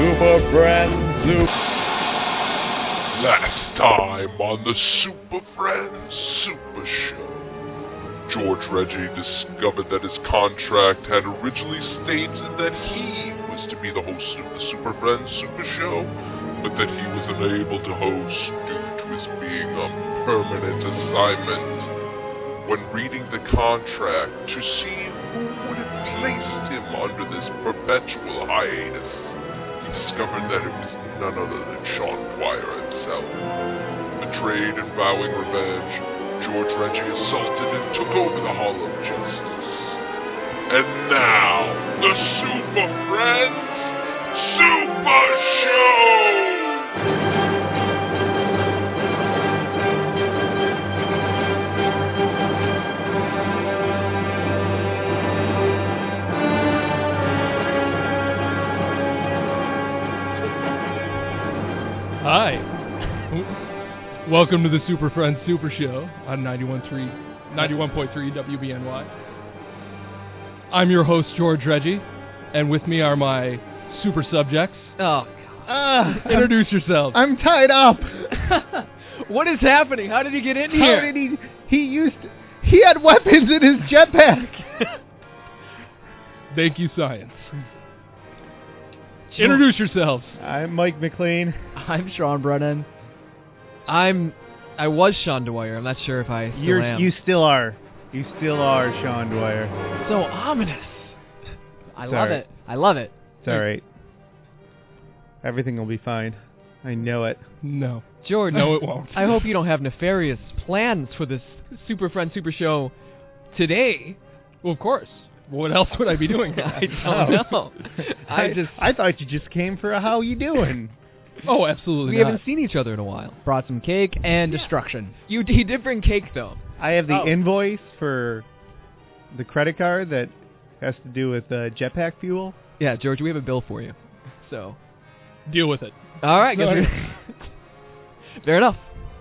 Super Friends Last time on the Super Friends Super Show, George Reggie discovered that his contract had originally stated that he was to be the host of the Super Friends Super Show, but that he was unable to host due to his being on permanent assignment. When reading the contract to see who would have placed him under this perpetual hiatus, he discovered that it was none other than Sean Dwyer himself. Betrayed and vowing revenge, George Reggie assaulted and took over the Hall of Justice. And now, the Super Friends Super Show! Hi. Welcome to the Super Friends Super Show on 91.3 WBNY. I'm your host, George Reggie, and with me are my super subjects. Oh, Introduce yourselves. I'm tied up. what is happening? How did he get in here? How did he had weapons in his jetpack. Thank you, science. Introduce yourselves. I'm Mike McLean. I'm Sean Brennan. I was Sean Dwyer. I'm not sure if I still am. You still are. You still are Sean Dwyer. So ominous. I It's love all right. it. I love it. It's all right. Everything will be fine. I know it. No. George, No, it won't. I hope you don't have nefarious plans for this Super Friends Super Show today. Well, of course. What else would I be doing? I don't know. I thought you just came for a how you doing. Oh, absolutely We not. haven't seen each other in a while. Brought some cake and destruction. He did bring cake, though. I have the Oh. invoice for the credit card that has to do with jetpack fuel. Yeah, George, we have a bill for you. So, Deal with it. all right. No, Fair enough.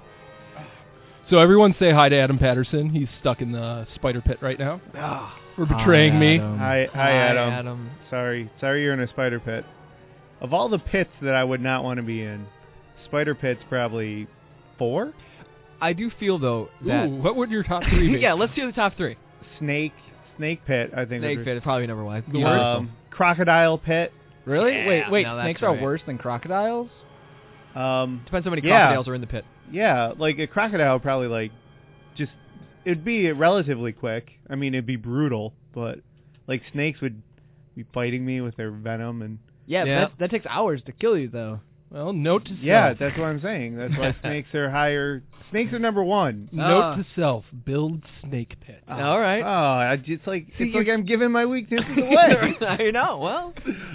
So everyone say hi to Adam Patterson. He's stuck in the spider pit right now for betraying me. Hi, Hi, Adam. Sorry you're in a spider pit. Of all the pits that I would not want to be in, spider pit's probably 4. I do feel, though, that... Ooh, what would your top 3 be? yeah, let's hear the top 3. Snake pit, I think. Snake pit is probably number 1. The worst? Crocodile pit. Really? Yeah, wait, no, that's snakes right. are worse than crocodiles? Depends how many Yeah. crocodiles are in the pit. Yeah, like a crocodile probably it'd be relatively quick. I mean, it'd be brutal, but like snakes would be biting me with their venom and Yeah. That takes hours to kill you, though. Well, note to self. yeah, that's what I'm saying. That's why snakes are higher. Snakes are number 1. Note to self: build snake pit. All right. It's like I'm giving my weaknesses away. I know. Well,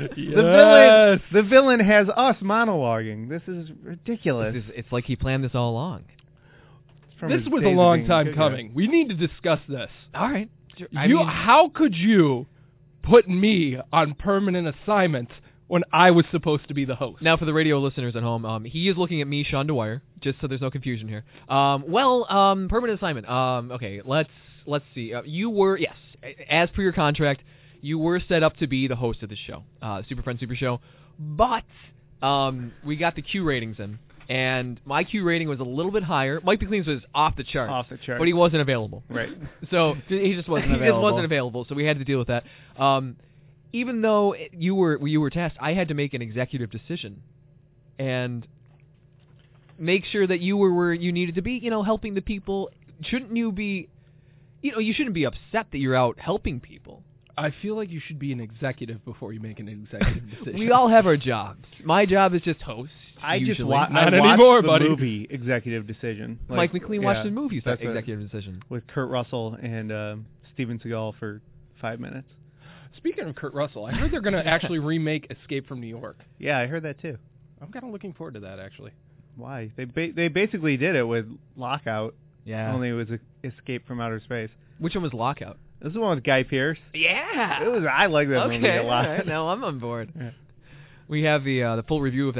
The villain has us monologuing. This is ridiculous. it's like he planned this all along. From This his was a days of long being time good guy. coming. We need to discuss this. All right. How could you put me on permanent assignment when I was supposed to be the host? Now, for the radio listeners at home, he is looking at me, Sean Dwyer, just so there's no confusion here. Permanent assignment. Okay, let's see. You were, yes, as per your contract, you were set up to be the host of the show, Super Friends Super Show, but we got the Q ratings in, and my Q rating was a little bit higher. Mike McLean's was off the charts. Off the chart. But he wasn't available. Right. So He just wasn't he available. just wasn't available, so we had to deal with that. Even though you were tasked, I had to make an executive decision and make sure that you were where you needed to be, helping the people. Shouldn't you be, you shouldn't be upset that you're out helping people. I feel like you should be an executive before you make an executive decision. We all have our jobs. My job is just host. I just usually. watched Not anymore, the buddy. movie Executive Decision. Mike McLean watched the movie that's Executive Decision. with Kurt Russell and Steven Seagal for 5 minutes. Speaking of Kurt Russell, I heard they're going to actually remake Escape from New York. Yeah, I heard that too. I'm kind of looking forward to that, actually. Why? They basically did it with Lockout. Yeah. Only it was Escape from Outer Space. Which one was Lockout? This is the one with Guy Pearce. Yeah. I like that movie a lot. All right. No, I'm on board. Yeah. We have the full review of that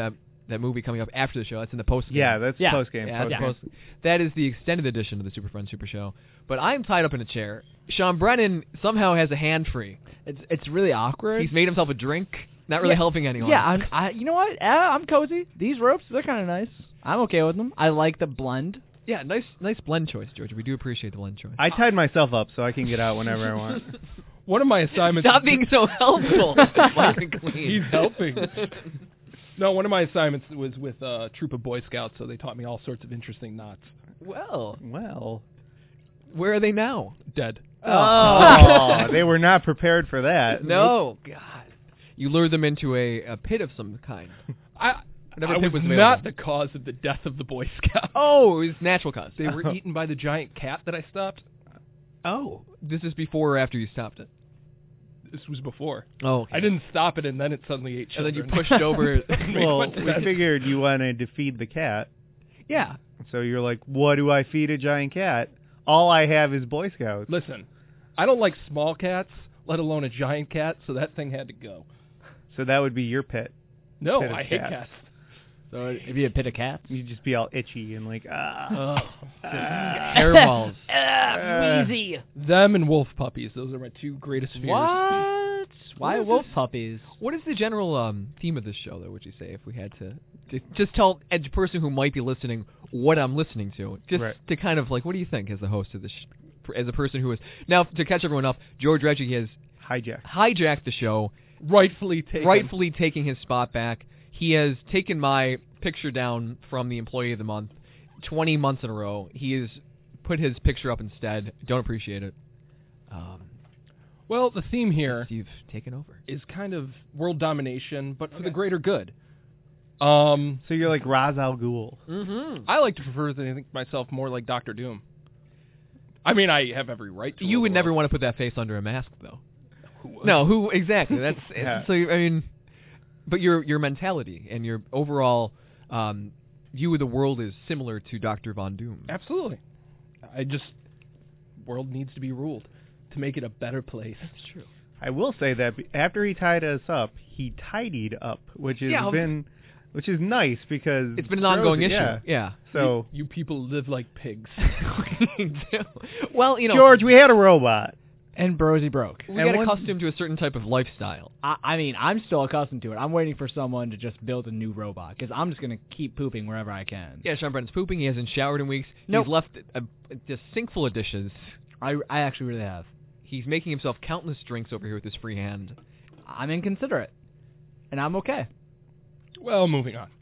that movie coming up after the show. That's in the post game. Yeah, that's Yeah. post game. Yeah, that's post. That is the extended edition of the Super Friends Super Show. But I'm tied up in a chair. Sean Brennan somehow has a hand free. It's really awkward. He's made himself a drink, not really Yeah. helping anyone. Yeah, you know what? I'm cozy. These ropes, they're kind of nice. I'm okay with them. I like the blend. Yeah, nice blend choice, George. We do appreciate the blend choice. I tied myself up so I can get out whenever I want. One of my assignments. Stop being so helpful. Fucking clean. He's helping. No, one of my assignments was with a troop of Boy Scouts, so they taught me all sorts of interesting knots. Well, Well, where are they now? Dead. oh, they were not prepared for that. No, God. You lured them into a pit of some kind. I Whatever was pit was not available. the cause of the death of the Boy Scouts. Oh, it was natural cause. They were eaten by the giant cat that I stopped. Oh, this is before or after you stopped it? This was before. Oh, okay. I didn't stop it, and then it suddenly ate And children. then you pushed over. Well, much we sense. figured you wanted to feed the cat, Yeah. so you're like, what do I feed a giant cat? All I have is Boy Scouts. Listen, I don't like small cats, let alone a giant cat, so that thing had to go. So that would be your pet. No, Pit of I hate cats. cats. So it'd be a pit of cats. You'd just be all itchy and like, Ugh. Hairballs. Wheezy. Them and wolf puppies, those are my two greatest fears. What? Why What is wolf this? puppies? What is the general theme of this show, though, would you say, if we had to just tell a person who might be listening what I'm listening to? Just Right. to kind of, like, what do you think as the host of this, as a person who is... Now, to catch everyone up, George Reggie has hijack. hijacked the show, Rightfully taken. his spot back. He has taken my picture down from the Employee of the Month 20 months in a row. He has put his picture up instead. Don't appreciate it. Well, the theme here You've taken over. is kind of world domination, but for the greater good. So you're like Ra's al Ghul. Mm-hmm. I like to prefer to think myself more like Doctor Doom. I mean, I have every right to. You rule would the never world. want to put that face under a mask, though. Who would? No, who exactly? That's Yeah. so. I mean, but your mentality and your overall view of the world is similar to Dr. Von Doom. Absolutely. World needs to be ruled to make it a better place. That's true. I will say that after he tied us up, he tidied up, which is nice because It's been an ongoing Rosie- issue. Yeah. Yeah. So You people live like pigs. Well, you know, George, we had a robot. And Brosy broke. we and got once- accustomed to a certain type of lifestyle. I mean, I'm still accustomed to it. I'm waiting for someone to just build a new robot because I'm just gonna keep pooping wherever I can. Yeah, Sean Brennan's pooping. He hasn't showered in weeks. Nope. He's left a sink full of dishes. I actually really have. He's making himself countless drinks over here with his free hand. I'm inconsiderate, and I'm okay. Well, moving on.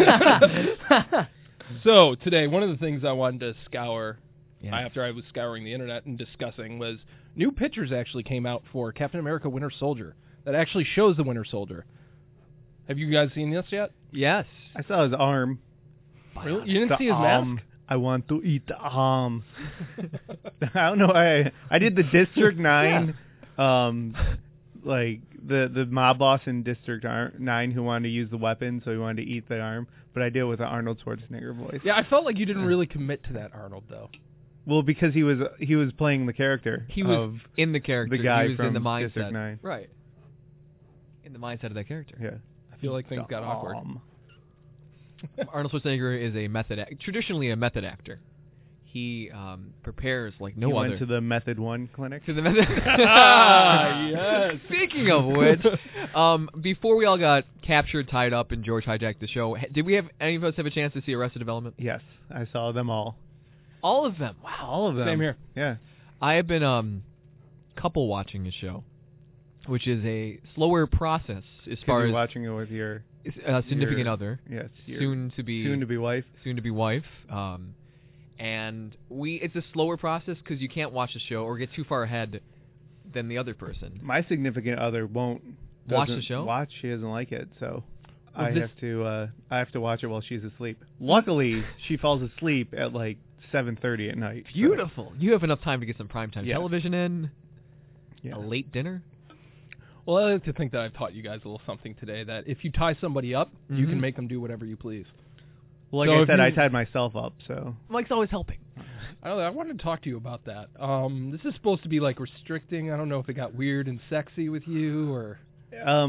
So today, one of the things I wanted to scour after I was scouring the internet and discussing was new pictures actually came out for Captain America Winter Soldier that actually shows the Winter Soldier. Have you guys seen this yet? Yes. I saw his arm. Really? You didn't The see his arm. mask? I want to eat the arm. I don't know. I did the District 9, like the mob boss in District 9 who wanted to use the weapon, so he wanted to eat the arm. But I did it with an Arnold Schwarzenegger voice. Yeah, I felt like you didn't really commit to that, Arnold, though. Well, because he was playing the character. He was of in the character. the guy he was from in the mindset. District 9. Right. In the mindset of that character. Yeah. I feel like things got awkward. Arnold Schwarzenegger is traditionally a method actor. He prepares like no he other. went to the Method 1 clinic. To the method. Yes. Speaking of which, before we all got captured, tied up, and George hijacked the show, did we have any of us have a chance to see Arrested Development? Yes, I saw them all. All of them. Wow. All of them. Same here. Yeah. I have been couple watching a show, which is a slower process as far You're as watching it with your significant your- other, yes, your soon to be wife. wife. And it's a slower process because you can't watch the show or get too far ahead than the other person. My significant other Watch the doesn't show? Watch. She doesn't like it, so Well, I have to watch it while she's asleep. Luckily, she falls asleep at like 7:30 at night. so- Beautiful. You have enough time to get some primetime Yeah. television in. Yeah. A late dinner. Well, I like to think that I've taught you guys a little something today, that if you tie somebody up, you Mhm. can make them do whatever you please. Well, like So I if said, I you- tied myself up, so Mike's always helping. I wanted to talk to you about that. This is supposed to be like restricting. I don't know if it got weird and sexy with you or...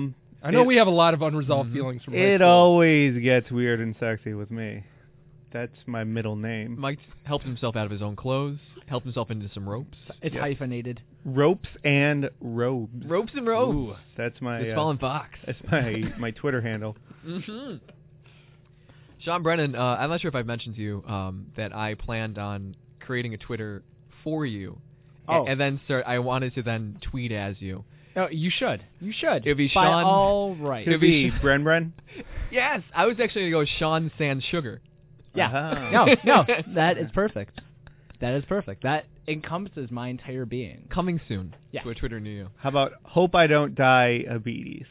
I know we have a lot of unresolved feelings from high It school. always gets weird and sexy with me. That's my middle name. Mike helped himself out of his own clothes, helped himself into some ropes. It's hyphenated. Ropes and robes. Ropes and robes. Ooh. That's my It's fallen fox. that's my Twitter handle. Mm-hmm. Sean Brennan, I'm not sure if I've mentioned to you that I planned on creating a Twitter for you, and then I wanted to then tweet as you. No, you should. You should. It'd be By Sean. all right. Could be Bren. Yes, I was actually going to go Sean Sans Sugar. Yeah. Uh-huh. No, that is perfect. That is perfect. That encompasses my entire being. Coming soon Yeah. to a Twitter near you. How about hope I don't die of beaties?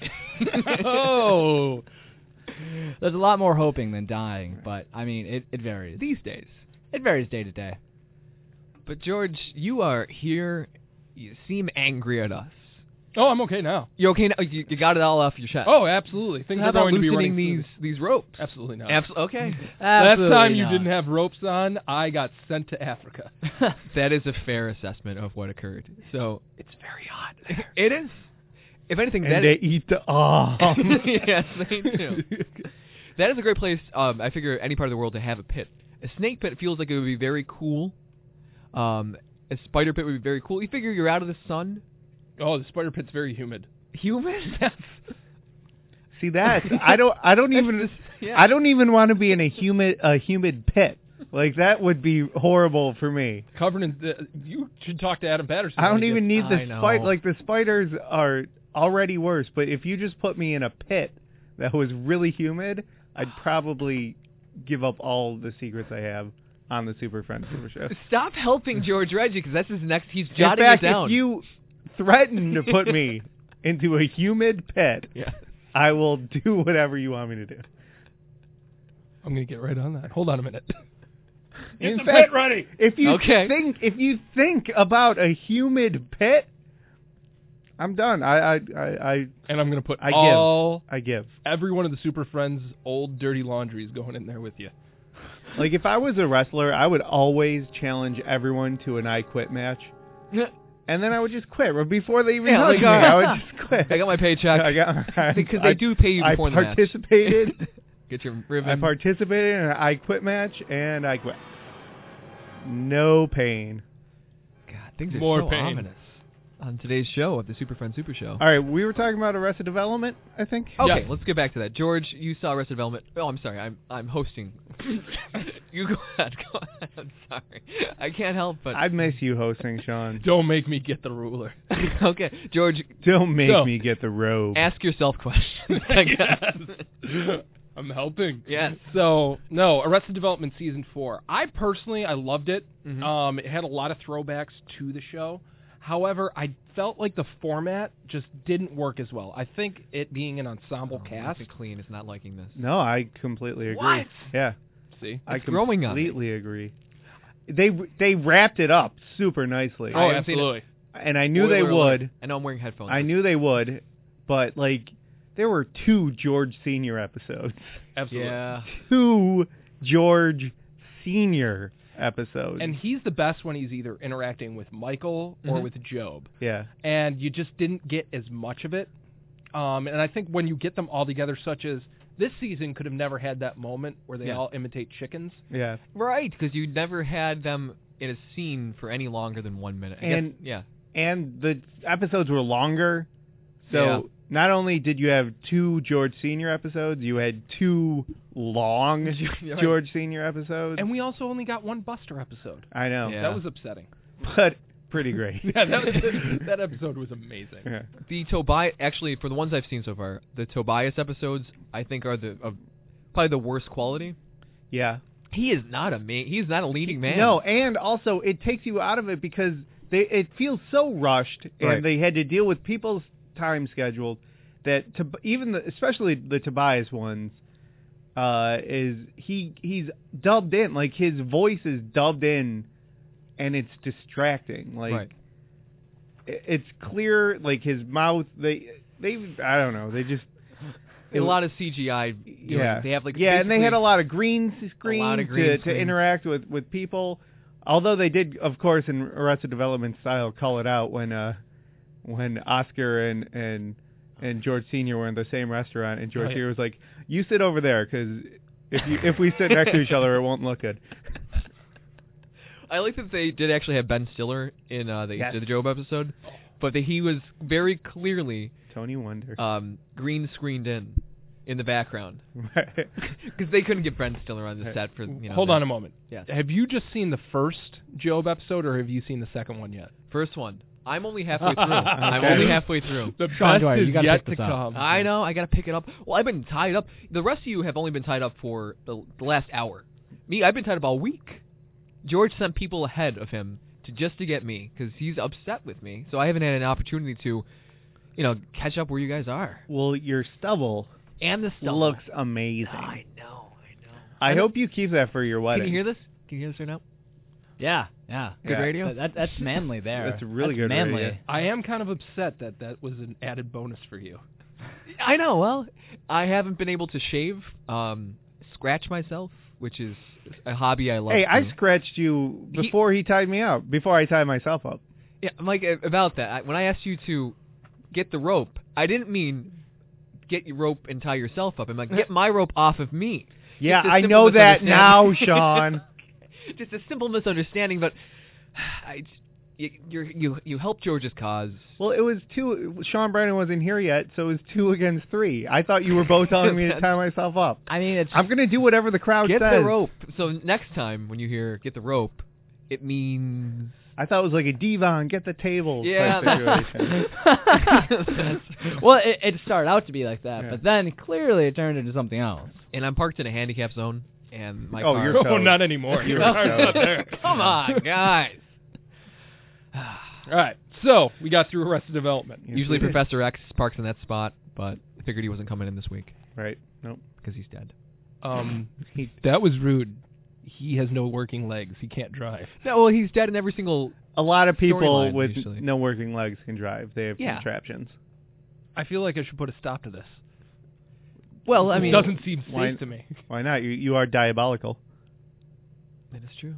Oh. There's a lot more hoping than dying, but I mean, it varies. These days. It varies day to day. But George, you are here. You seem angry at us. Oh, I'm okay now. You okay now? You got it all off your chest. Oh, absolutely. Things How are about going to be running loosening these ropes? Absolutely not. Okay. Last time Absolutely you not. didn't have ropes on, I got sent to Africa. That is a fair assessment of what occurred. So It's very hot. it is. If anything, And that they eat the yes, they do. That is a great place. I figure any part of the world to have a pit. A snake pit feels like it would be very cool. A spider pit would be very cool. You figure you're out of the sun. Oh, the spider pit's very humid. Humid. See that? I don't even I don't even want to be in a humid pit. Like that would be horrible for me. Covered in. You should talk to Adam Patterson. I don't when he even gets- need I the know. spider. Like the spiders are already worse, but if you just put me in a pit that was really humid, I'd probably give up all the secrets I have on the Super Friends Super Show. Stop helping George Reggie because that's his next. He's In jotting fact, it down. if you threaten to put me into a humid pit, Yeah. I will do whatever you want me to do. I'm going to get right on that. Hold on a minute. In the fact, pit ready. If you Okay. think about a humid pit, I'm done. I And I'm going to put I give. all, I give. every one of the Super Friends' old dirty laundries going in there with you. Like if I was a wrestler, I would always challenge everyone to an I Quit match, and then I would just quit. But before they even Yeah, touched like, me, I would just quit. I got my paycheck. Because they do pay you before the I match. participated. Get your ribbon. I participated in an I Quit match, and I quit. No pain. God, things are More so pain. ominous on today's show of the Super Friends Super Show. All right, we were talking about Arrested Development, I think. Okay, Yeah. let's get back to that. George, you saw Arrested Development. Oh, I'm sorry. I'm hosting. You go ahead. Go ahead. I'm sorry. I can't help but. I miss you hosting, Sean. Don't make me get the ruler. Okay, George, Don't make So- me get the robe. ask yourself questions. I guess. I'm helping. Yes. So, no, Arrested Development Season 4. I loved it. Mhm. It had a lot of throwbacks to the show. However, I felt like the format just didn't work as well. I think it being an ensemble cast. Nathan Clean is not liking this. No, I completely agree. What? Yeah, See? I It's growing on me. completely agree. They wrapped it up super nicely. Oh, haven't seen it. absolutely. And I knew they Spoiler alert. would. I know I'm wearing headphones. I knew they would, but like there were 2 George Senior episodes. Absolutely. Yeah. 2 George Senior episodes. And he's the best when he's either interacting with Michael or Mhm. with Job. yeah. And you just didn't get as much of it. And I think when you get them all together, such as this season could have never had that moment where they Yeah. all imitate chickens. Yeah. Right, because you never had them in a scene for any longer than 1 minute. I And- guess, yeah. And the episodes were longer. So Yeah. not only did you have 2 George Senior episodes, you had 2 long You're right. George Senior episodes. And we also only got one Buster episode. I know. Yeah. That was upsetting. But pretty great. Yeah, that episode was amazing. Yeah. The Tobias, actually, for the ones I've seen so far, the Tobias episodes I think are probably the worst quality. Yeah. He is not he's not a leading man. No, and also it takes you out of it because it feels so rushed, Right. and they had to deal with people's time schedules that especially the Tobias ones he's dubbed in, like his voice is dubbed in, and it's distracting. Like Right. it's clear, like his mouth. They I don't know. They just A lot of CGI. yeah. They have like yeah, and they had basically- a lot of green screens to screens. interact with people. Although they did, of course, in Arrested Development style, call it out when Oscar and and George Senior were in the same restaurant, and George Oh, yeah. Senior was like, "You sit over there, because if we sit next to each other, it won't look good." I like that they did actually have Ben Stiller in Yes. the Job episode, but that he was very clearly Tony Wonder. green screened in the background because they couldn't get Ben Stiller on the set for Hold on a moment. Yeah. Have you just seen the first Job episode, or have you seen the second one yet? First one. I'm only halfway through. I'm only halfway through. The Sean best Dwyer, is you gotta yet pick to this up. come. I know. I got to pick it up. Well, I've been tied up. The rest of you have only been tied up for the last hour. Me, I've been tied up all week. George sent people ahead of him just to get me because he's upset with me. So I haven't had an opportunity to, catch up where you guys are. Well, your stubble And the stuff looks amazing. I know. I hope you keep that for your wedding. Can you hear this? Can you hear this right now? Yeah. Good Yeah. radio. That's manly there. That's really good manly. radio. I am kind of upset that was an added bonus for you. I know. Well, I haven't been able to shave, scratch myself, which is a hobby I love. Hey, I to. scratched you before he tied me up. Before I tied myself up. Yeah, Mike, about that. When I asked you to get the rope, I didn't mean get your rope and tie yourself up. I'm like, get my rope off of me. Yeah, Just a I simple know that now, misunderstanding. Sean. Just a simple misunderstanding, but you helped George's cause. Well, it was two. Sean Brennan wasn't here yet, so it was 2 against 3. I thought you were both telling me to tie myself up. I mean, it's I'm gonna do whatever the crowd Get says. the rope. So next time when you hear get the rope, it means I thought it was like a Devon, get the table Yeah. type situation. well, it started out to be like that, Yeah. but then clearly it turned into something else. and I'm parked in a handicap zone, and my Oh, car. you're Oh, toast. not anymore. You're Your car's toast. not there. Come on, guys. All right. So we got through Arrested Development. Yes, Usually we did. Professor X parks in that spot, but I figured he wasn't coming in this week Right. Nope. because he's dead. That was rude. He has no working legs. He can't drive. No, well, he's dead in every single. A lot of people Storyline, with usually. no working legs can drive. They have Yeah. contraptions. I feel like I should put a stop to this. Well, I It mean, doesn't seem safe why- to me. Why not? You are diabolical. that is true.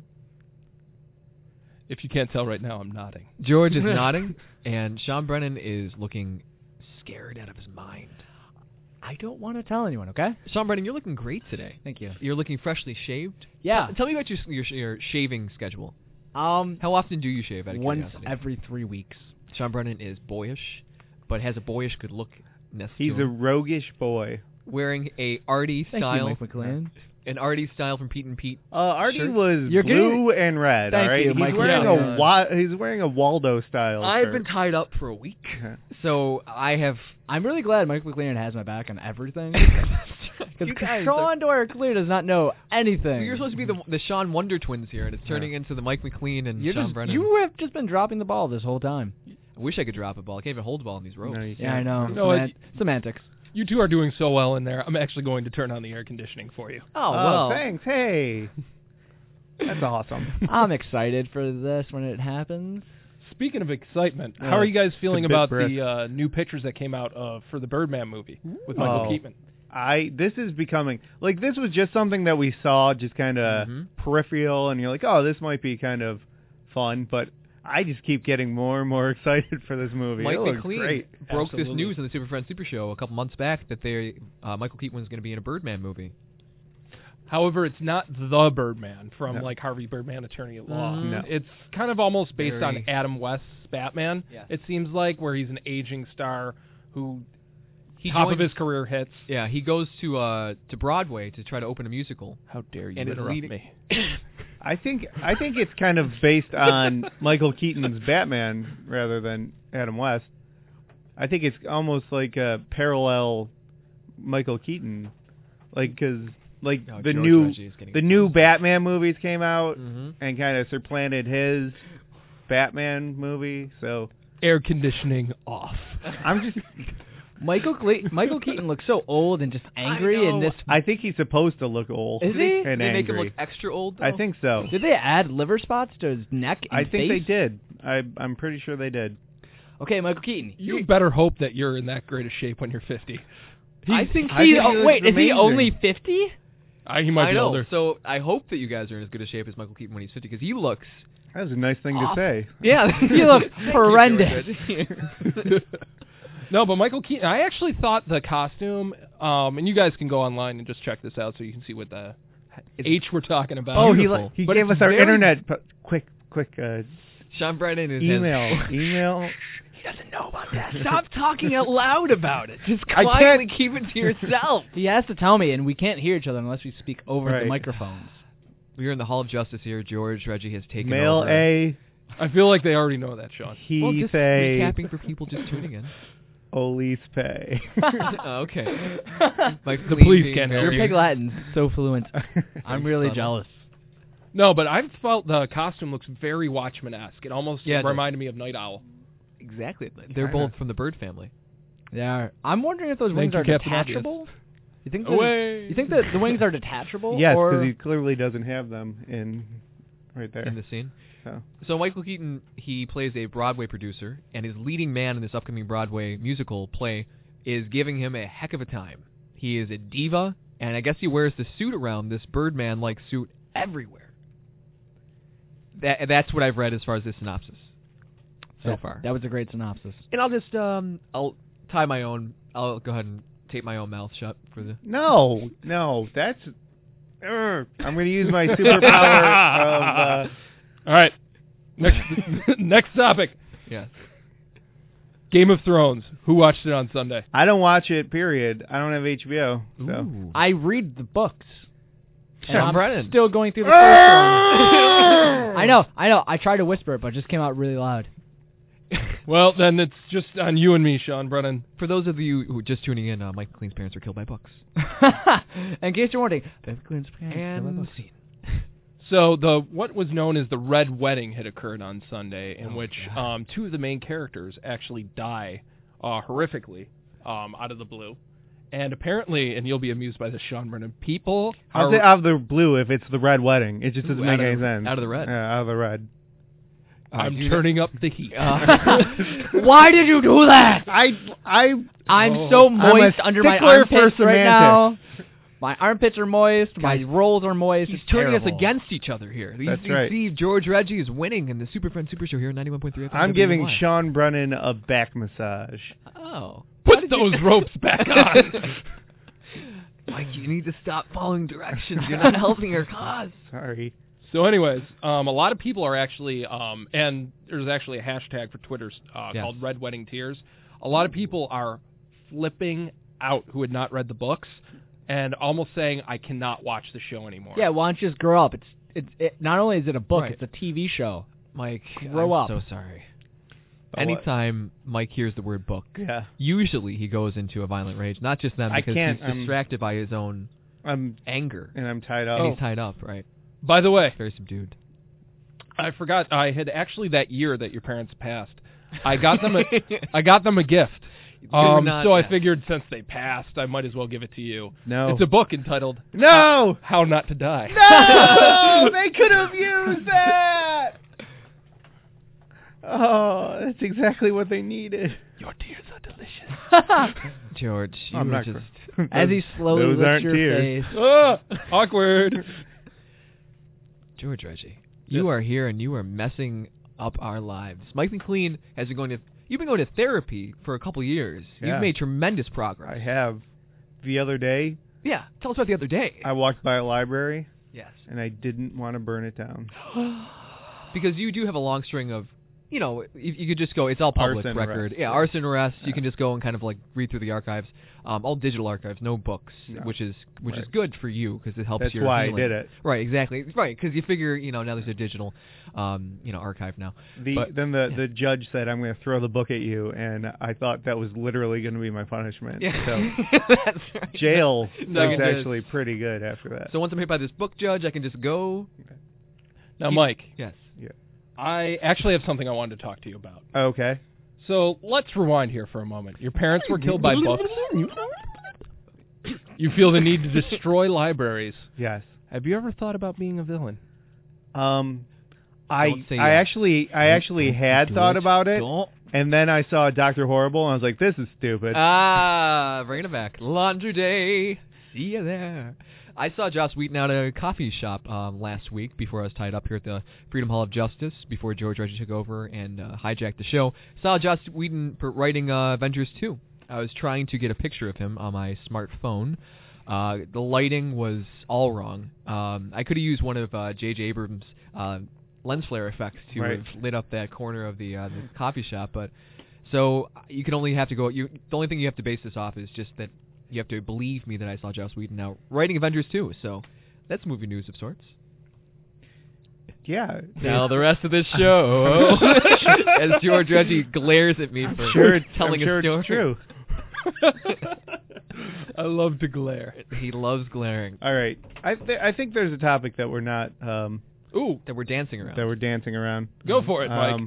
If you can't tell right now, I'm nodding. George is nodding, and Sean Brennan is looking scared out of his mind. I don't want to tell anyone, okay? Sean Brennan, you're looking great today. Thank you. You're looking freshly shaved. Yeah. Tell me about your shaving schedule. How often do you shave? Out of Once curiosity? every 3 weeks. Sean Brennan is boyish, but has a boyish good look. He's a roguish boy. Wearing a Artie Thank style, you, Mike McLean. an Artie style from Pete and Pete. Artie Shirt? was You're blue and red. Thank all right, you, he's Mike wearing McLean. he's wearing a Waldo style. I've shirt. been tied up for a week, Yeah. so I have. I'm really glad Mike McLean has my back on everything. You Because guys Sean Dwyer clearly does not know anything. You're supposed to be the Sean Wonder twins here, and it's turning into the Mike McLean and Sean Brennan. You have just been dropping the ball this whole time. I wish I could drop a ball. I can't even hold the ball in these ropes. No, you Yeah, I can't. know. No, Semantics. You two are doing so well in there. I'm actually going to turn on the air conditioning for you. Oh, Oh, well. thanks. Hey, that's awesome. I'm excited for this when it happens. Speaking of excitement, Yeah, how are you guys feeling it's a bit about brisk. the new pictures that came out for the Birdman movie with Michael Oh. Keaton? This is becoming like this was just something that we saw, just kind of peripheral, and you're like, oh, this might be kind of fun, but I just keep getting more and more excited for this movie. Mike it looks McLean great. broke this Absolutely. news on the Super Friends Super Show a couple months back that Michael Keaton was going to be in a Birdman movie. However, it's not the Birdman from No. like Harvey Birdman, Attorney at Law. No. It's kind of almost based on Very- Adam West's Batman. Yeah. It seems like where he's an aging star who He top of joins- his career hits. Yeah, he goes to Broadway to try to open a musical. How dare you And it's interrupt leading- me? I think it's kind of based on Michael Keaton's Batman rather than Adam West. I think it's almost like a parallel Michael Keaton, like because like Oh, the George new Reggie is getting the new Batman movies came out Mhm. and kind of supplanted his Batman movie. So Air conditioning off. I'm just Michael Keaton looks so old and just angry I in know. this. I think he's supposed to look old. Is he? And They make him angry. look extra old. I though? think so. Did they add liver spots to his neck and I think they face? did. I'm pretty sure they did. Okay, Michael Keaton. You better hope that you're in that great a shape when you're 50. I think I he. think he looks Wait, is he amazing. only 50? He might I be know. older. So I hope that you guys are in as good a shape as Michael Keaton when he's 50, because he looks. That was a nice thing to Awful. say. Yeah, he looks horrendous. Thank you, George. No, but Michael Keaton, I actually thought the costume, and you guys can go online and just check this out so you can see what the H we're talking about. Oh, Beautiful. he But gave it's us our very- internet. Quick, Sean Brennan is email. He doesn't know about that. Stop talking out loud about it. Just I quietly can't- keep it to yourself. He has to tell me, and we can't hear each other unless we speak over the Right. microphones. We're in the Hall of Justice here. George Reggie has taken Mail over. A. I feel like they already know that, Sean. He Well, just say. recapping for people just tuning in. Olise pay. Okay. Mike The Clean police being can't very- help Your you. pig Latin's so fluent. I'm really subtle. jealous. No, but I felt the costume looks very Watchmen-esque. It almost Yeah, it does. reminded me of Night Owl. Exactly. They're both from the Bird family. They are. I'm wondering if those Thank wings you, are Captain Obvious. detachable. You think? Away. You think that the wings are detachable? Yes, or because he clearly doesn't have them right there. In the scene. So. So Michael Keaton, he plays a Broadway producer, and his leading man in this upcoming Broadway musical play is giving him a heck of a time. He is a diva, and I guess he wears the suit around, this Birdman-like suit, everywhere. That's what I've read as far as this synopsis so far. That was a great synopsis. And I'll just I'll go ahead and tape my own mouth shut for the. No, that's. I'm going to use my superpower of. All right. Next topic. Yeah. Game of Thrones. Who watched it on Sunday? I don't watch it. Period. I don't have HBO. So. Ooh. I read the books. And Sean I'm Brennan. still going through the first one. I know. I tried to whisper it, but it just came out really loud. Well, then it's just on you and me, Sean Brennan. For those of you who are just tuning in, Michael Clean's parents were killed by books. In case you're wondering, Beth Quinn's parents killed by And books. scene. So what was known as the Red Wedding had occurred on Sunday, in Oh, which God. two of the main characters actually die horrifically out of the blue. And apparently, and you'll be amused by this, Sean Brennan, people How's it out of the blue if it's the red wedding? It just doesn't Ooh, make out any of- sense. out of the red. Yeah, out of the red. I'm do turning up the heat. Why did you do that? I'm Oh. so I'm moist a under my stickler for armpits right now. semantics. My armpits are moist. My Guys, rolls are moist. He's It's turning us terrible. against each other here. That's you right. see George Reggie is winning in the Super Friends Super Show here on 91.3 FM. I'm giving WNY. Sean Brennan a back massage. Oh. Put those ropes back on. Mike, you need to stop following directions. You're not helping your cause. Sorry. So anyways, a lot of people are actually, and there's actually a hashtag for Twitter Yes. called Red Wedding Tears. A lot of people are flipping out who had not read the books and almost saying, I cannot watch the show anymore. Yeah, why don't you just grow up? It not only is it a book, Right. it's a TV show. Mike, Grow I'm up. so sorry. But Anytime Mike hears the word book, Yeah. usually he goes into a violent rage. Not just then I because can't, he's distracted by his own I'm anger. tied And up. he's tied up, right? By the way, Very subdued. I forgot, I had actually that year that your parents passed, I got them a gift. Do not So I pass. figured since they passed, I might as well give it to you. No. It's a book entitled No! How Not to Die. No! They could have used that! Oh, that's exactly what they needed. Your tears are delicious. George, you I'm were not just... As he slowly Those lifts aren't your tears. face. Ah, awkward. George Reggie, you are here and you are messing up our lives. Mike McLean has been you've been going to therapy for a couple years. Yeah. You've made tremendous progress. I have. The other day, Yeah, tell us about the other day. I walked by a library, Yes. and I didn't want to burn it down. Because you do have a long string of, you could just go, it's all public Arson record. arrests. Yeah, arson arrests. Yeah. You can just go and kind of like read through the archives. All digital archives, no books, No. which is Right. good for you because it helps That's your why healing. I did it. Right, exactly. Right, because you figure, now there's a digital, archive now. But- Then the judge said, I'm going to throw the book at you, and I thought that was literally going to be my punishment. Yeah. So That's right. jail No, was it is. actually pretty good after that. So once I'm hit by this book judge, I can just go. Now, Mike, Yes. I actually have something I wanted to talk to you about. Okay. So let's rewind here for a moment. Your parents were killed by books. You feel the need to destroy libraries. Yes. Have you ever thought about being a villain? I Don't say I yes. actually had thought about it, Don't. and then I saw Dr. Horrible, and I was like, this is stupid. Bringing it back. Laundry day. See you there. I saw Joss Whedon at a coffee shop last week before I was tied up here at the Freedom Hall of Justice, before George Reggie took over and hijacked the show. Saw Joss Whedon writing Avengers 2. I was trying to get a picture of him on my smartphone. The lighting was all wrong. I could have used one of J.J. Abrams' lens flare effects to have lit up that corner of the coffee shop, but so you can only have to go. The only thing you have to base this off is just that you have to believe me that I saw Joss Whedon now writing Avengers 2. So that's movie news of sorts. Yeah. Now the rest of this show, as George Reggie glares at me for telling a story. It's true. I love to glare. He loves glaring. All right. I think there's a topic that we're not that we're dancing around. Go for it, Mike.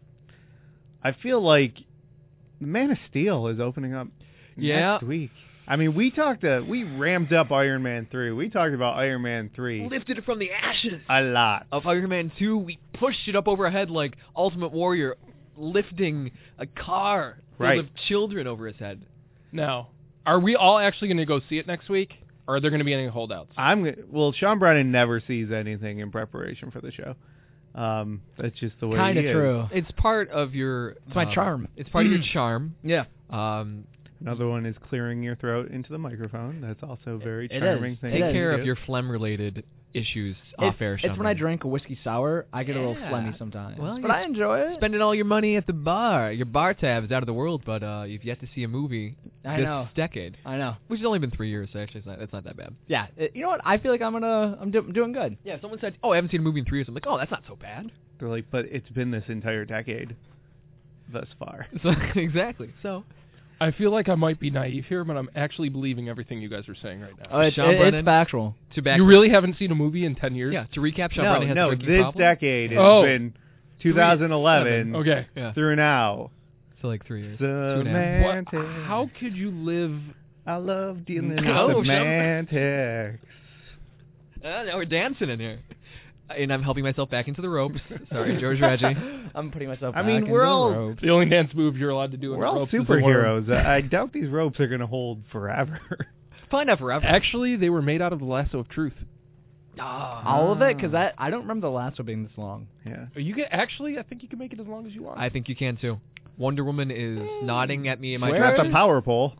I feel like the Man of Steel is opening up next week. I mean, we ramped up Iron Man 3. We talked about Iron Man 3. Lifted it from the ashes. A lot. Of Iron Man 2, we pushed it up over our head like Ultimate Warrior lifting a car full of children over his head. Now, are we all actually going to go see it next week? Or are there going to be any holdouts? Sean Brennan never sees anything in preparation for the show. That's just the way Kind of he is. true. It's part of your... It's my charm. It's part of your charm. Yeah. Another one is clearing your throat into the microphone. That's also a very charming thing. Take care of your phlegm-related issues off-air, Sean It's when I drink a whiskey sour, I get a little phlegmy sometimes. Well, but I enjoy it. Spending all your money at the bar. Your bar tab is out of the world, but you've yet to see a movie this decade. I know. Which has only been 3 years, so actually it's not that bad. Yeah. You know what? I feel like I'm doing good. Yeah, someone said, I haven't seen a movie in 3 years. I'm like, that's not so bad. They're like, but it's been this entire decade thus far. So, exactly. So... I feel like I might be naive here, but I'm actually believing everything you guys are saying right now. Oh, it's factual. You really haven't seen a movie in 10 years? Yeah, to recap, Sean Brennan has a drinking this problem? decade has been 2011 okay. through now. So like 3 years. Semantics. How could you live... I love dealing with semantics. Now we're dancing in here. And I'm helping myself back into the ropes. Sorry, George Reggie. I'm putting myself back into the ropes. The only dance move you're allowed to do in the ropes is superheroes. I doubt these ropes are going to hold forever. Probably not forever. Actually, they were made out of the lasso of truth. All of it? Because I don't remember the lasso being this long. Yeah. I think you can make it as long as you want. I think you can, too. Wonder Woman is nodding at me in my It's not the power pole.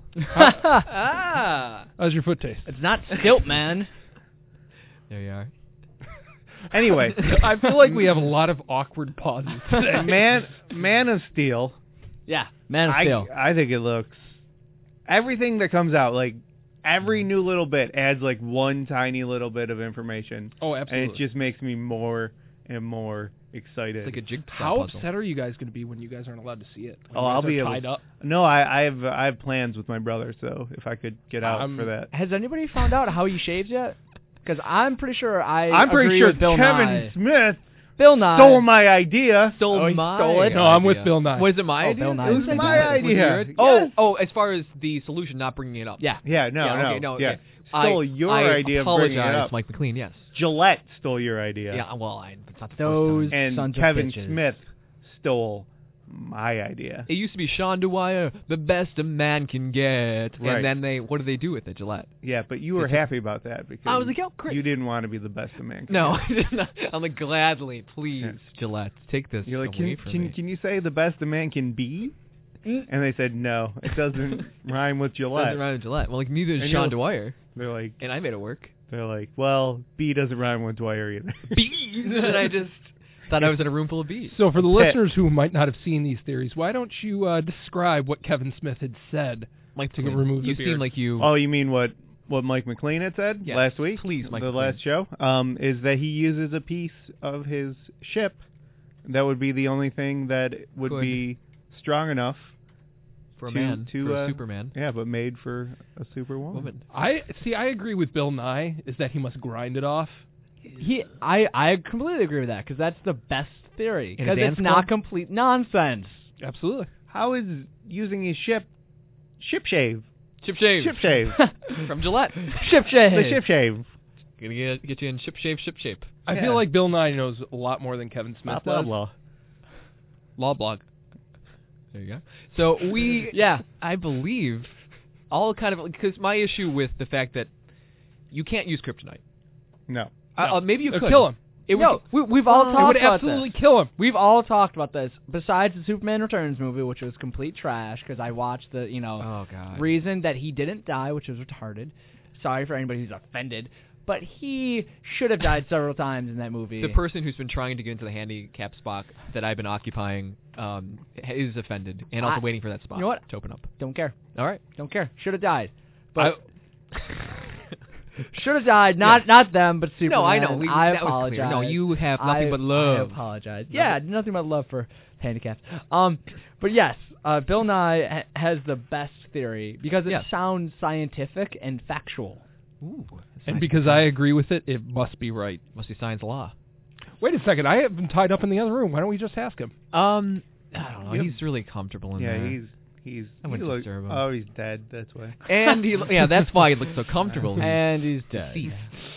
How's your foot taste? It's not stilt, man. There you are. Anyway, I feel like we have a lot of awkward pauses today. Man of Steel. Yeah, Man of Steel. I think it looks... Everything that comes out, like, every new little bit adds, like, one tiny little bit of information. Oh, absolutely. And it just makes me more and more excited. It's like a jigsaw How puzzle. upset are you guys going to be when you guys aren't allowed to see it? I'll be tied up. No, I have plans with my brother, so if I could get out for that. Has anybody found out how he shaves yet? Because I'm pretty sure I'm pretty sure Bill Kevin Nye. Smith Stole my idea. Stole he my stole it? No, I'm with Bill Nye. Was it my idea? Bill Nye. It was my idea. Oh, as far as the solution, not bringing it up. Yeah. Yeah, no. Okay. Stole your idea of bringing it up. Mike McLean, yes. Gillette stole your idea. Yeah, well, it's not the Those first time. And sons Kevin of bitches. Smith stole my idea. It used to be Sean Dwyer, the best a man can get. Right. And then what did they do with it, Gillette? Yeah, but you were happy about that because I was like, great. you didn't want to be the best a man can No, get. I did not. I'm like, gladly, please, Gillette, take this You're like, away from me. can you say the best a man can be? And they said, no, it doesn't rhyme with Gillette. Doesn't rhyme with Gillette. Well, like, neither does And Sean Dwyer. They're like, And I made it work. They're like, well, B doesn't rhyme with Dwyer either. Bees! And I just thought I was in a room full of bees. So for the listeners who might not have seen these theories, why don't you describe what Kevin Smith had said Mike to McLean, remove the you beard? seem like you... Oh, you mean what Mike McLean had said Yes, last week? please, Mike the McLean. last show, is that he uses a piece of his ship that would be the only thing that would Could. be strong enough for a to- man, to, for a Superman. Yeah, but made for a superwoman. Woman. I agree with Bill Nye, is that he must grind it off. I completely agree with that because that's the best theory In a because dance it's not club? complete nonsense. Absolutely. How is using his ship shave? Ship shave. Ship shave. From Gillette. Ship shave. The ship shave. Gonna get you in ship shape. I Yeah. feel like Bill Nye knows a lot more than Kevin Smith Blah, does. blah, Law blog. There you go. So I believe, all kind of, because my issue with the fact that You can't use kryptonite. No. Maybe you It'll could. kill him. It No, would, we've all It talked would about absolutely this. kill him. We've all talked about this. Besides the Superman Returns movie, which was complete trash, because I watched the, oh god. reason that he didn't die, which was retarded. Sorry for anybody who's offended, but he should have died several times in that movie. The person who's been trying to get into the handicap spot that I've been occupying is offended and also waiting for that spot You know what? to open up. Don't care. All right. Don't care. Should have died. But should have died. Not them, but Superman. No, I know. I that was apologize. clear. No, you have nothing but love. I apologize. Yeah, nothing but love for handicaps. But yes, Bill Nye has the best theory because it sounds scientific and factual. Ooh. And because I agree with it, it must be right. Must be science law. Wait a second. I have him tied up in the other room. Why don't we just ask him? I don't know. He's really comfortable in Yeah, there. he's. I wouldn't disturb him. Oh, he's dead. That's why. And that's why he looks so comfortable. And he's dead. Deceased.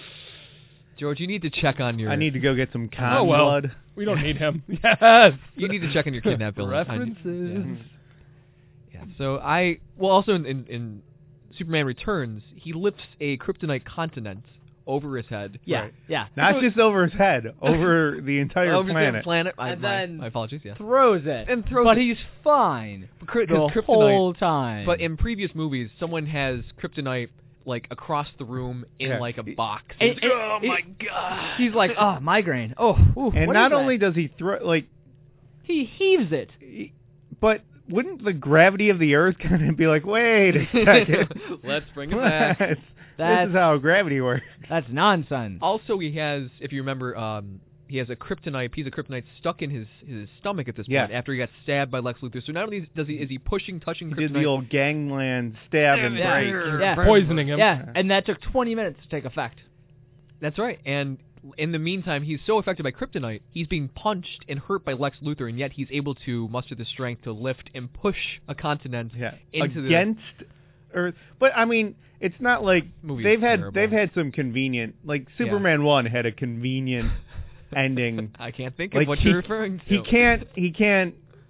George, you need to check on your. I need to go get some con well. blood. We don't need him. Yes. You need to check on your kidnap bill. References. Yeah. So also in Superman Returns, he lifts a kryptonite continent over his head. Yeah, Right. yeah. Not just over his head, over the entire Over planet. the planet. And then my apologies. Yeah. throws it. And throws but it. he's fine Because the kryptonite. whole time. But in previous movies, someone has kryptonite like across the room in Yeah. like a box. Oh my god! He's like, migraine. Oh, ooh, And what not is only that? does he throw, like, he heaves it. but wouldn't the gravity of the Earth kind of be like, wait a second, Let's bring it back. This is how gravity works. That's nonsense. Also, he has, if you remember, he has a piece of kryptonite stuck in his stomach at this Yeah. point after he got stabbed by Lex Luthor. So not only is he touching He kryptonite. did the old gangland stab and Yeah. break. Yeah. Poisoning him. Yeah, and that took 20 minutes to take effect. That's right. And in the meantime, he's so affected by kryptonite, he's being punched and hurt by Lex Luthor, and yet he's able to muster the strength to lift and push a continent into against Earth. But I mean, it's not like Movie they've is terrible. had some convenient, like Superman 1 had a convenient ending. I can't think Like of what you're referring to. He can't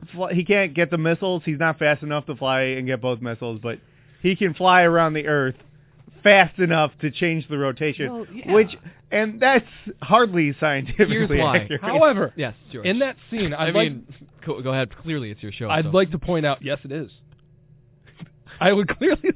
get the missiles. He's not fast enough to fly and get both missiles, but he can fly around the Earth fast enough to change the rotation. Well, yeah. And that's hardly scientifically Here's why. accurate. However, Yes, George. in that scene, I mean, go ahead. Clearly, it's your show. I'd so. like to point out. Yes, it is. I would clearly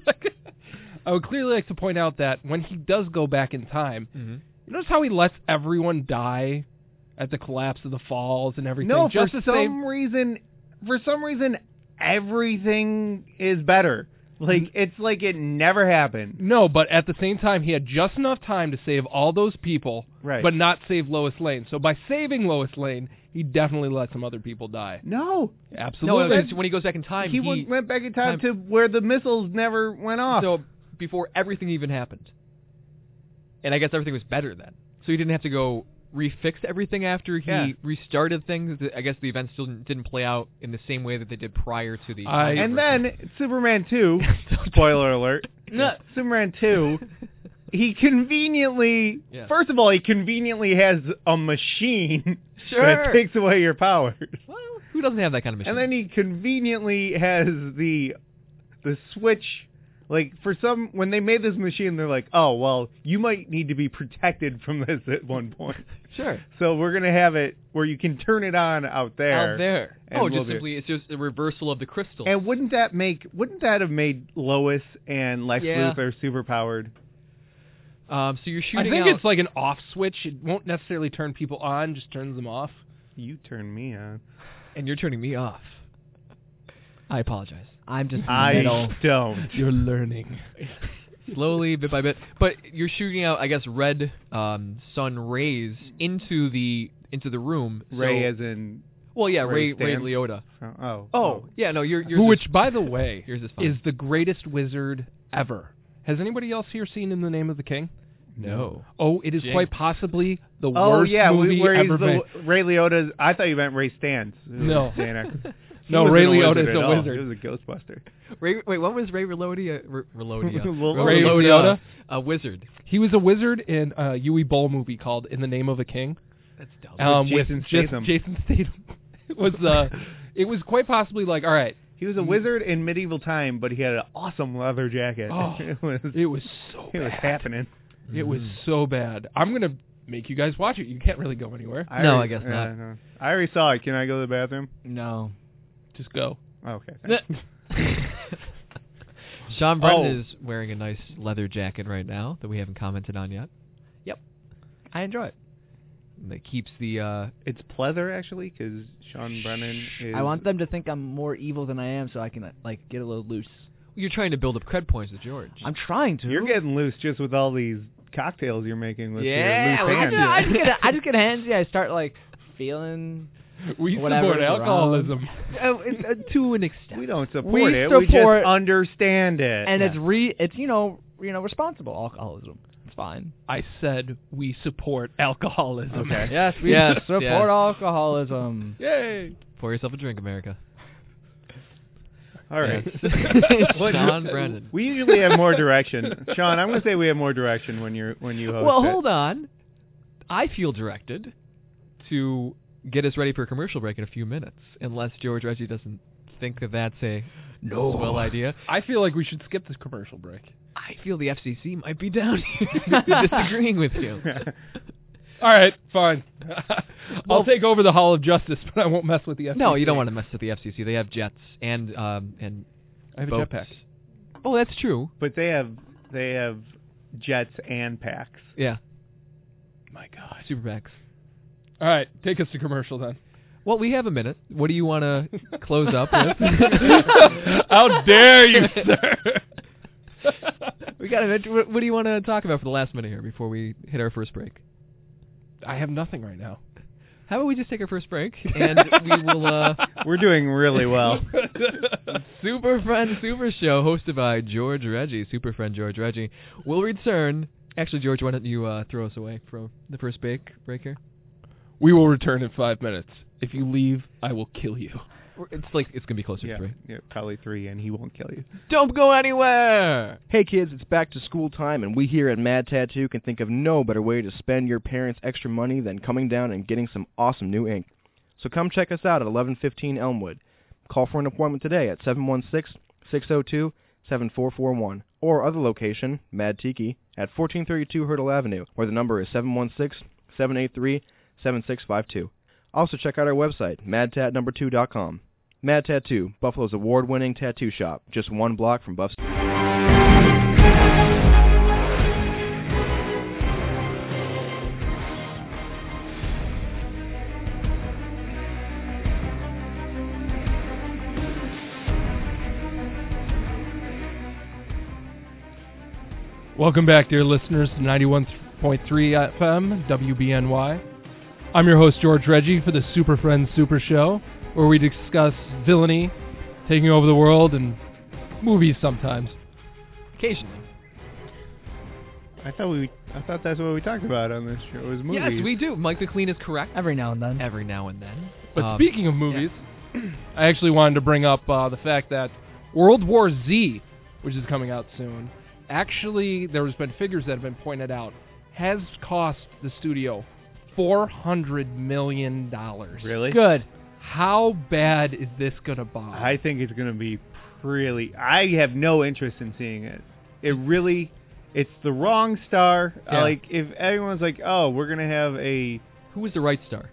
like to point out that when he does go back in time, Mhm. you notice how he lets everyone die at the collapse of the falls and everything. No, just for to save. some reason, everything is better. Like, it's like it never happened. No, but at the same time, he had just enough time to save all those people, Right. but not save Lois Lane. So by saving Lois Lane, he definitely let some other people die. No. Absolutely. No, it's when he goes back in time, He went back in time to where the missiles never went off. So before everything even happened. And I guess everything was better then. So he didn't have to go refix everything after he restarted things. I guess the events still didn't play out in the same way that they did prior to the... And then Superman 2, spoiler alert, Superman 2, he conveniently, first of all, he conveniently has a machine that takes away your powers. Well, who doesn't have that kind of machine? And then he conveniently has the switch. Like, when they made this machine, they're like, oh, well, you might need to be protected from this at one point. Sure. So we're going to have it where you can turn it on out there. Out there. And Oh, we'll it's just a reversal of the crystal. And wouldn't that have made Lois and Lex Luthor superpowered? So you're I shooting think out... it's like an off switch. It won't necessarily turn people on, just turns them off. You turn me on. And you're turning me off. I apologize. I'm just in the I middle. don't. You're learning. Slowly, bit by bit. But you're shooting out, I guess, red sun rays into the room. Ray so, as in... Well, yeah, Ray Stan? Liotta. Oh. Yeah, no, you're Which, by the way, yours is fine. is the greatest wizard ever. Has anybody else here seen In the Name of the King? No. Oh, it is Jinx. quite possibly the Oh, worst yeah, movie where he's ever made. Ray Liotta's... I thought you meant Ray Stantz. No. He No, wasn't Ray a Liotta wizard is at a all. wizard. He was a Ghostbuster. Wait, what was Ray Liotta? Ray Liotta? A wizard. He was a wizard in a Yui Bowl movie called In the Name of a King. That's dumb. With Jason Statham. Jason Statham. It was quite possibly like, all right. He was a wizard in medieval time, but he had an awesome leather jacket. Oh, it was so it was bad. happening. It was so bad. I'm going to make you guys watch it. You can't really go anywhere. I guess not. No. I already saw it. Can I go to the bathroom? No. Just go. Oh, okay. Thanks. Sean Brennan is wearing a nice leather jacket right now that we haven't commented on yet. I enjoy it. That keeps the It's pleather, actually, because Sean Brennan is... I want them to think I'm more evil than I am, so I can get a little loose. You're trying to build up cred points with George. I'm trying to. You're getting loose just with all these cocktails you're making with your Yeah, loose hands. I just get handsy. I start feeling. We Whatever support is alcoholism. To an extent. We don't support We it. We just support- understand it. And it's responsible alcoholism. It's fine. I said we support alcoholism. Okay. Yes, we support alcoholism. Yay. Pour yourself a drink, America. All right. Sean Brennan. We usually have more direction. Sean, I'm going to say we have more direction when you host Well, it. hold on. I feel directed to get us ready for a commercial break in a few minutes, unless George Reggie doesn't think that that's a swell idea. I feel like we should skip this commercial break. I feel the FCC might be down here disagreeing with you. All right, fine. I'll take over the Hall of Justice, but I won't mess with the FCC. No, you don't want to mess with the FCC. They have jets and I have a boats. jetpack. Oh, that's true. But they have jets and packs. Yeah, My God. super PACs. All right, take us to commercial then. Well, we have a minute. What do you want to close up with? How dare you, sir? We got a minute. What do you want to talk about for the last minute here before we hit our first break? I have nothing right now. How about we just take our first break and we will. We're doing really well. Super Friend Super Show, hosted by George Reggie, Super Friend George Reggie. We'll return. Actually, George, why don't you throw us away from the first break here? We will return in 5 minutes. If you leave, I will kill you. It's gonna be closer to 3. Yeah, probably 3, and he won't kill you. Don't go anywhere. Hey kids, it's back to school time, and we here at Mad Tattoo can think of no better way to spend your parents' extra money than coming down and getting some awesome new ink. So come check us out at 1115 Elmwood. Call for an appointment today at 716-602-7441, or other location, Mad Tiki, at 1432 Hurdle Avenue, where the number is 716-783-7652. Also check out our website, madtat2.com. Mad Tattoo, Buffalo's award-winning tattoo shop, just 1 block from Buff. Welcome back, dear listeners, to 91.3 FM, WBNY. I'm your host, George Reggie, for the Super Friends Super Show, where we discuss villainy, taking over the world, and movies sometimes. Occasionally. I thought that's what we talked about on this show. It was movies. Yes, we do. Mike McLean is correct. Every now and then. Every now and then. But speaking of movies, I actually wanted to bring up the fact that World War Z, which is coming out soon, actually, there's been figures that have been pointed out, has cost the studio $400 million. Really? Good. How bad is this going to bomb? I think it's going to be really... I have no interest in seeing it. It's the wrong star. Yeah. If everyone's like, oh, we're going to have a... Who was the right star?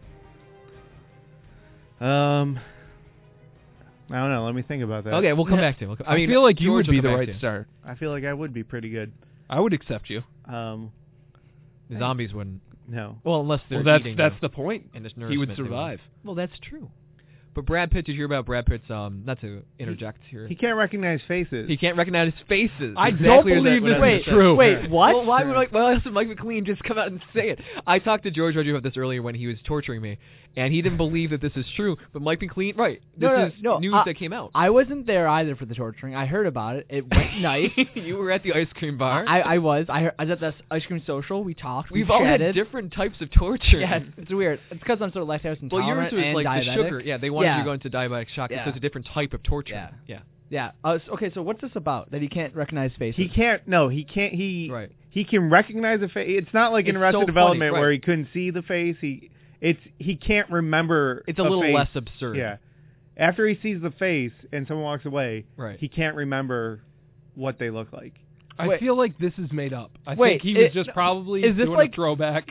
I don't know. Let me think about that. Okay, we'll come back to him. I feel like you George would be will the come back right to you. star. I feel like I would be pretty good. I would accept you. The zombies wouldn't. No. Well, unless they're Well, eating that's them. the point. And there's He would nourishment, they survive. Well, that's true. But Brad Pitt, did you hear about Brad Pitt's, not to interject here. He can't recognize faces. He can't recognize faces. I Exactly don't as that- believe what this I is said. true. Wait, what? Well, why else would Mike McLean just come out and say it? I talked to George Reggie about this earlier when he was torturing me, and he didn't believe that this is true. But Mike McLean, right? This is news that came out. I wasn't there either for the torturing. I heard about it. It went nice. You were at the ice cream bar. I was. I was at the ice cream social. We talked. We've we all had chatted. different types of torture. Yeah, it's weird. It's because I'm sort of lactose intolerant Well, yours was and like diabetic. the sugar. Yeah, they wanted you to go into diabetic shock. Yeah. So it's a different type of torture. Yeah. Yeah. Yeah. Okay, so what's this about? That he can't recognize faces? He can't. No, he can't. Right. He can recognize a face. It's not like in It's Arrested so Development funny, where right. he couldn't see the face. He can't remember. It's a little face. less absurd. Yeah. After he sees the face and someone walks away, Right. he can't remember what they look like. I feel like this is made up. I Wait, think he was just probably is this doing like- a throwback.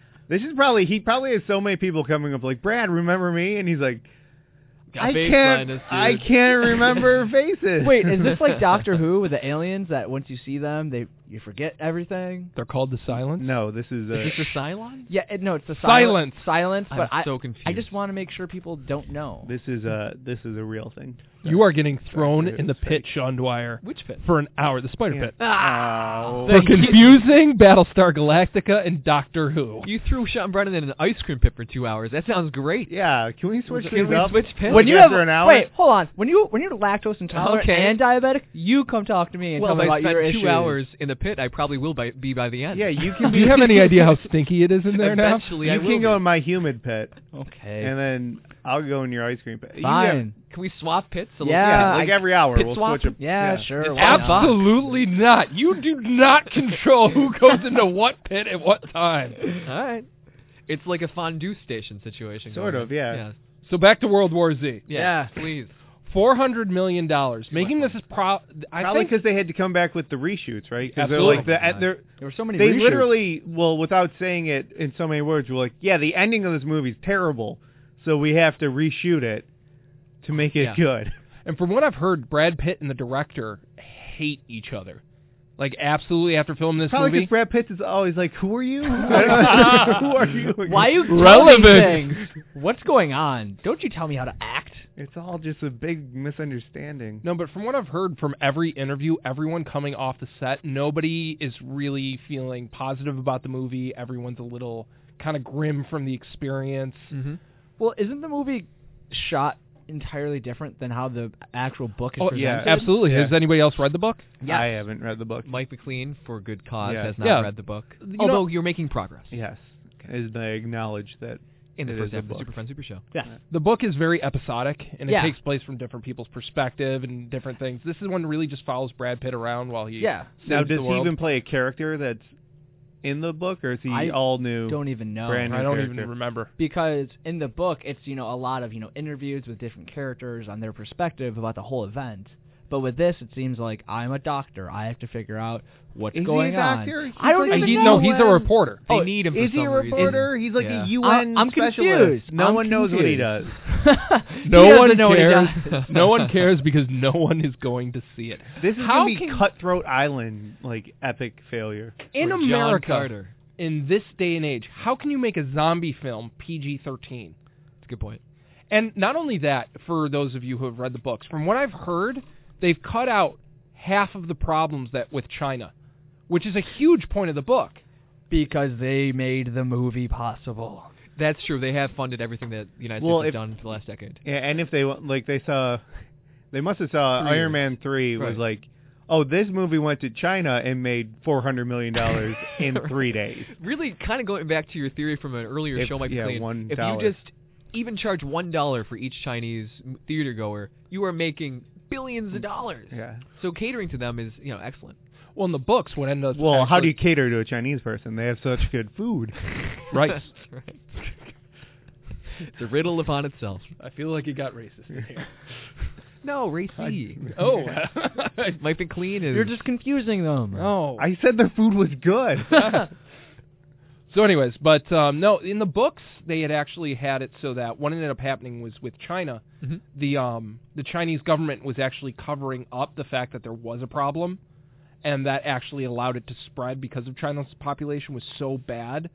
He probably has so many people coming up like, Brad, remember me? And he's like, Got I face can't blindness, I dude. can't remember faces. Wait, is this like Doctor Who with the aliens that once you see them, you forget everything? They're called the Silence. No, this is Is this the Cylon? Yeah, no, it's the Silence. Silence, but I'm so confused. I just want to make sure people don't know. this is a real thing. You are getting thrown Doctor in the Who's pit, fake. Sean Dwyer, Which pit? for an hour. The Spider Yeah. Pit. Oh. For confusing Battlestar Galactica and Doctor Who. You threw Sean Brennan in an ice cream pit for 2 hours. That sounds great. Yeah, can we switch Can things we up? switch pits? When you After have an hour? wait, hold on. When you're lactose intolerant Okay. and diabetic, you come talk to me and Well, tell me if I about your spent issues. 2 hours in the pit, I probably will be by the end. Yeah, you can Do you have any idea how stinky it is in there now? Eventually, I You will can go be. in my humid pit, Okay. and then I'll go in your ice cream pit. You Fine. Can we swap pits? Yeah, like every hour pit we'll swap? switch them. Yeah, sure. It's why not? Absolutely not. You do not control who goes into what pit at what time. All right. It's like a fondue station situation. Sort going of, on. yeah. So back to World War Z. Yeah. Please. $400 million. Making this is I Probably think because they had to come back with the reshoots, right? Because they're Absolutely. like they're There were so many. they reshoots. literally, well, without saying it in so many words, were like, yeah, the ending of this movie is terrible, so we have to reshoot it to make it Yeah. good. And from what I've heard, Brad Pitt and the director hate each other. Like, absolutely, after filming this Probably movie. because Brad Pitt is always like, who are you? Who are you? Why are you telling me Relevant. things? What's going on? Don't you tell me how to act. It's all just a big misunderstanding. No, but from what I've heard from every interview, everyone coming off the set, nobody is really feeling positive about the movie. Everyone's a little kind of grim from the experience. Mm-hmm. Well, isn't the movie shot entirely different than how the actual book is Oh, presented? yeah, absolutely. Yeah. Has anybody else read the book? Yes. I haven't read the book. Mike McLean, for good cause, Yeah. has not Yeah. read the book. You Although know- you're making progress Yes, as I acknowledge that in the it first is a half of the book. Super Friends Super Show. Yes. The book is very episodic, and it Yeah. takes place from different people's perspective and different things. This is one that really just follows Brad Pitt around while he Yeah. Now, saves does the he world. even play a character that's in the book, or is he I all new? Don't even know. Brand new I don't character. even remember. Because in the book, it's a lot of interviews with different characters on their perspective about the whole event. But with this, it seems like I'm a doctor. I have to figure out what's Is he going a doctor? on. He I don't plays even a know. No, he's a UN. reporter. They Oh, need him for is he a some reason. reporter? He's like Yeah. a UN I'm specialist. confused. No I'm one knows what he confused. does. No He one doesn't know what he cares. does. No one cares because no one is going to see it. This is How gonna be can- Cutthroat Island, like epic failure. In Or John America, Carter. in this day and age, how can you make a zombie film PG-13? That's a good point. And not only that, for those of you who have read the books, from what I've heard, they've cut out half of the problems that with China, which is a huge point of the book. Because they made the movie possible. That's true. They have funded everything that the United Well, States has if- done for the last decade. Yeah, and if they they must have saw Three Iron years. Man 3 was Right. like, oh, this movie went to China and made $400 million in 3 days. Really, kind of going back to your theory from an earlier If- show, Mike yeah, McLean, if $1. you just even charge $1 for each Chinese theater goer, you are making billions of dollars. Yeah. So catering to them is, excellent. Well, in the books, what ended up Well, how do actually- you cater to a Chinese person? They have such good food. Right. That's right. It's a riddle upon itself. I feel like it got racist in here. No, racy. Oh. Mike McLean is. You're just confusing them. Oh. I said their food was good. So anyways, but no, in the books, they had actually had it so that what ended up happening was with China, Mhm. the Chinese government was actually covering up the fact that there was a problem, and that actually allowed it to spread because of China's population was so bad.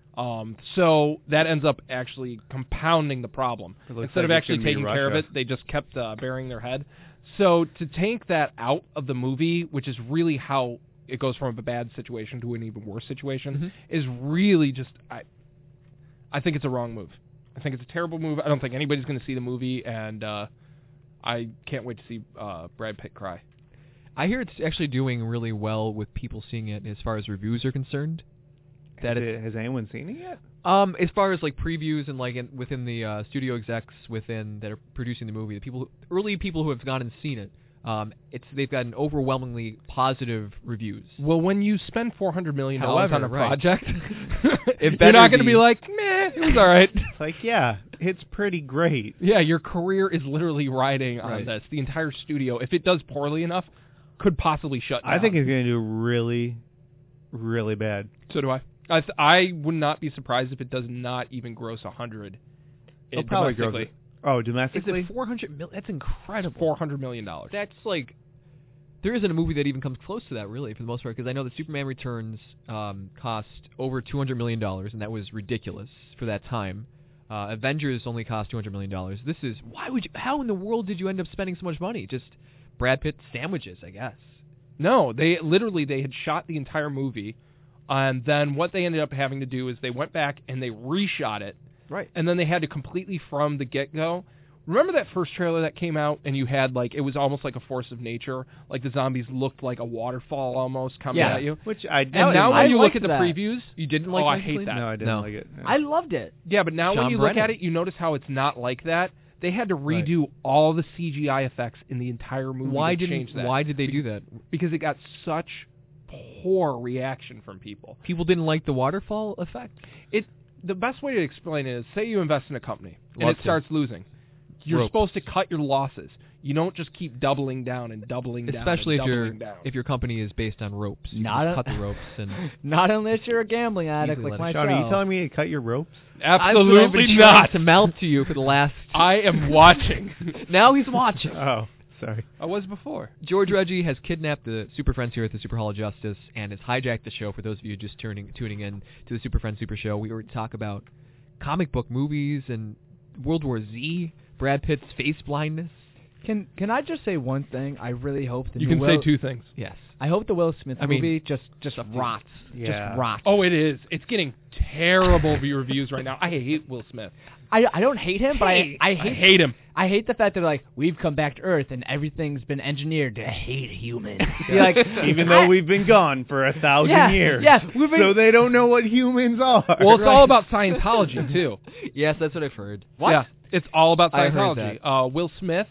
So that ends up actually compounding the problem. It looks Instead of like it's actually gonna be taking care of Russia. it, they just kept burying their head. So to take that out of the movie, which is really how it goes from a bad situation to an even worse situation, is really just I think it's a wrong move. I think it's a terrible move. I don't think anybody's going to see the movie, and I can't wait to see Brad Pitt cry. I hear it's actually doing really well with people seeing it as far as reviews are concerned. That it's, Has anyone seen it yet? as far as like previews and like within the studio execs within that are producing the movie, the early people who have gone and seen it, they've gotten overwhelmingly positive reviews. Well, when you spend $400 million However, on a right. project, It you're better not going to be- be like, meh, it was all right. It's like, yeah, it's pretty great. Yeah, your career is literally riding on Right. this. The entire studio, if it does poorly enough, could possibly shut down. I think it's going to do really, really bad. So do I. I would not be surprised if it does not even gross 100. It'll probably domestically. Oh, Is domestically? it 400 million? That's incredible. $400 million. That's like, there isn't a movie that even comes close to that, really, for the most part, because I know that Superman Returns cost over $200 million, and that was ridiculous for that time. Avengers only cost $200 million. This is, how in the world did you end up spending so much money? Just Brad Pitt sandwiches, I guess. No, they had shot the entire movie, and then what they ended up having to do is they went back and they reshot it. Right. And then they had to completely from the get-go. Remember that first trailer that came out and you had it was almost like a force of nature, like the zombies looked like a waterfall almost coming at you. Which I And now I when you look liked at the that. previews, You didn't like I Mike hate McLean? that. No, I didn't like it. No. I loved it. Yeah, but now when Sean you look Brennan. at it, you notice how it's not like that. They had to redo all the CGI effects in the entire movie to change that. Why did they do that? Because it got such poor reaction from people. People didn't like the waterfall effect? The best way to explain it is, say you invest in a company and Love it to. starts losing. You're Ropes. supposed to cut your losses. You don't just keep doubling down and doubling down. Especially and doubling if your company is based on ropes. You Not just a- cut the ropes and Not unless you're a gambling addict Easily like let it- myself. Sean, are you telling me to cut your ropes? Absolutely I've been not. trying to mouth to you for the last. I am watching. Now he's watching. Oh, sorry. I was before. George Reggie has kidnapped the Super Friends here at the Super Hall of Justice and has hijacked the show. For those of you just tuning in to the Super Friends Super Show, we were to talk about comic book movies and World War Z, Brad Pitt's face blindness. Can I just say one thing? I really hope the You new can say Will, two things. Yes. I hope the Will Smith I mean, movie just rots. Yeah. Just rots. Oh, it is. It's getting terrible reviews right now. I hate Will Smith. I don't hate him, but I I hate hate him. I hate the fact that like we've come back to Earth and everything's been engineered to hate humans. You're like, Even though we've been gone for 1,000 Yeah, years. yeah, we've been- So they don't know what humans are. Well, it's all about Scientology, too. Yes, that's what I've heard. What? Yeah, it's all about I heard Scientology. Will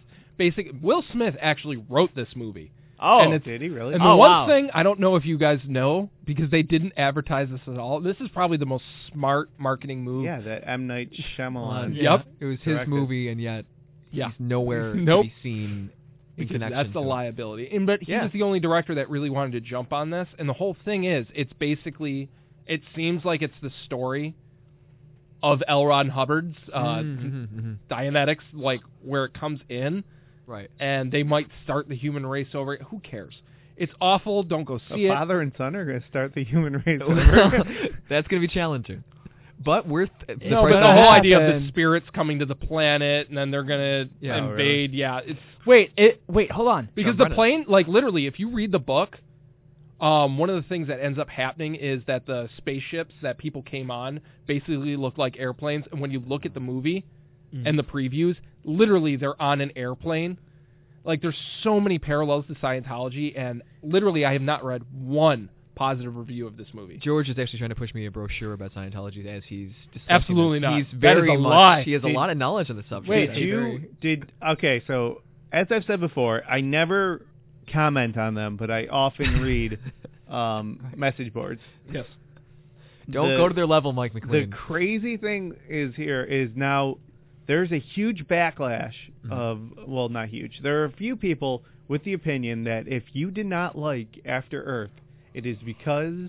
Smith actually wrote this movie. oh, and it's- Did he really? And the Oh, one wow. thing, I don't know if you guys know, because they didn't advertise this at all, this is probably the most smart marketing move. Yeah, that M. Night Shyamalan. Yep. It was his Directed. movie, and yet Yeah. he's nowhere Nope. to be seen in Because connection. that's the to it. liability. But he Yeah. was the only director that really wanted to jump on this. And the whole thing is, it's basically, it seems like it's the story of L. Ron Hubbard's Dianetics, like where it comes in, Right. and they might start the human race over it. Who cares? It's awful. Don't go A see it. father and son are going to start the human race. That's going to be challenging. But we're No, It's but the gonna whole idea of the happen. spirits coming to the planet, and then they're gonna Yeah. Oh, invade. Yeah, it's wait, hold on. because Sean the Brennan. plane, like literally, if you read the book, one of the things that ends up happening is that the spaceships that people came on basically look like airplanes, and when you look at the movie and the previews, literally they're on an airplane. Like there's so many parallels to Scientology, and literally I have not read one positive review of this movie. George is actually trying to push me a brochure about Scientology as he's discussing Absolutely this. not. He's That very is a much. lie. He has a Did- lot of knowledge on the subject. Wait, He's okay, so as I've said before, I never comment on them, but I often read message boards. Yes. Don't the- go to their level, Mike The McLean. crazy thing is now there's a huge backlash of, well, not huge. There are a few people with the opinion that if you did not like After Earth, it is because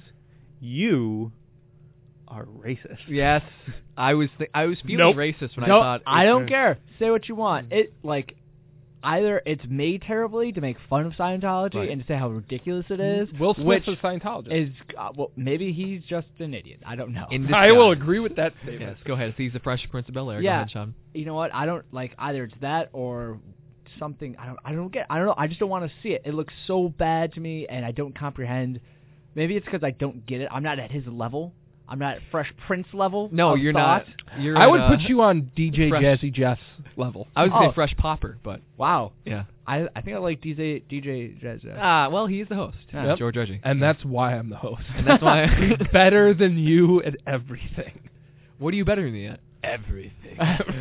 you are racist. Yes, I was feeling Nope. racist when No, I thought I don't care. Say what you want. It like either it's made terribly to make fun of Scientology Right. and to say how ridiculous it is. Will Smith which is a Scientologist. is well, maybe he's just an idiot. I don't know. In I disguise. will agree with that statement. Yes, go ahead. He's the Fresh Prince of Bel-Air. Go Yeah. ahead, Sean. You know what? I don't like either it's that or something. I don't know. I just don't want to see it. It looks so bad to me, and I don't comprehend. Maybe it's because I don't get it. I'm not at his level. I'm not at Fresh Prince level. No, of you're thought. not. You're I would at, put you on DJ Fresh. Jazzy Jeff's level. I was going to Oh. say Fresh Popper, but Wow. yeah. I think I like DJ Jazz. Well, he's the host. Yep. George Reggie. And that's why I'm the host. And that's why- He's better than you at everything. What are you better than me at? Everything.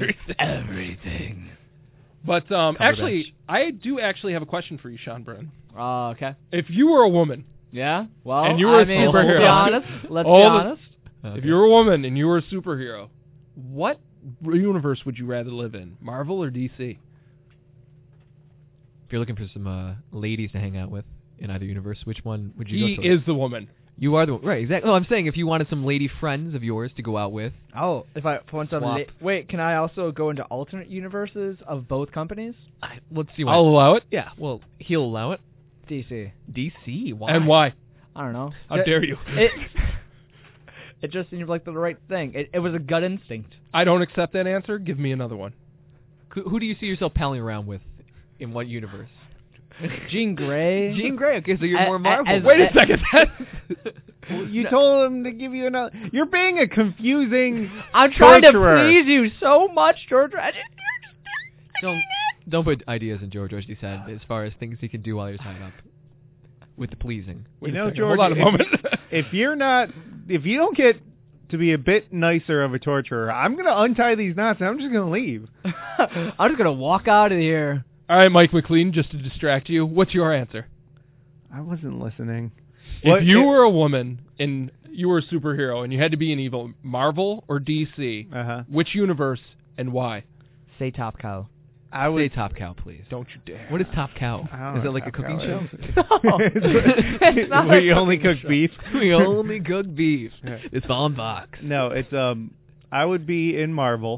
Everything. But actually, I do actually have a question for you, Sean Brennan. Okay. If you were a woman, Yeah. Well, And you were a Let's superhero. be honest. Let's be All the- honest. Okay. if you were a woman and you were a superhero, what universe would you rather live in, Marvel or DC? If you're looking for some ladies to hang out with, in either universe. Which one would you He go towards? is the woman. You are the right, exactly. No, I'm saying if you wanted some lady friends of yours to go out with. Oh, if I want some. Swap. Wait, can I also go into alternate universes of both companies? Let's see. I'll allow it. Yeah, well, he'll allow it. DC. DC. Why? And why? I don't know. How dare you? It just seemed like the right thing. It was a gut instinct. I don't accept that answer. Give me another one. Who do you see yourself palling around with? In what universe? Jean Grey. Jean Grey. Okay, so you're more Marvel. as- Wait a second. You told him to give you another. You're being a confusing. I'm trying torturer. to please you so much, George. Don't put ideas in George Reggie's head as far as things he can do while you're tied up with the pleasing. Wait You a know, second. George, Hold on a moment. If you don't get to be a bit nicer of a torturer, I'm gonna untie these knots and I'm just gonna leave. I'm just gonna walk out of here. All right, Mike McLean, just to distract you, what's your answer? I wasn't listening. If you were a woman and you were a superhero and you had to be an evil, Marvel or DC, which universe and why? Say Top Cow. I Say would. Top Cow, please. Don't you dare. What is Top Cow? I don't Is know it like a what cooking Top show? Cow is. It's not We a only cooking cook show. beef. We only cook beef. Yeah. It's on box. No, it's I would be in Marvel,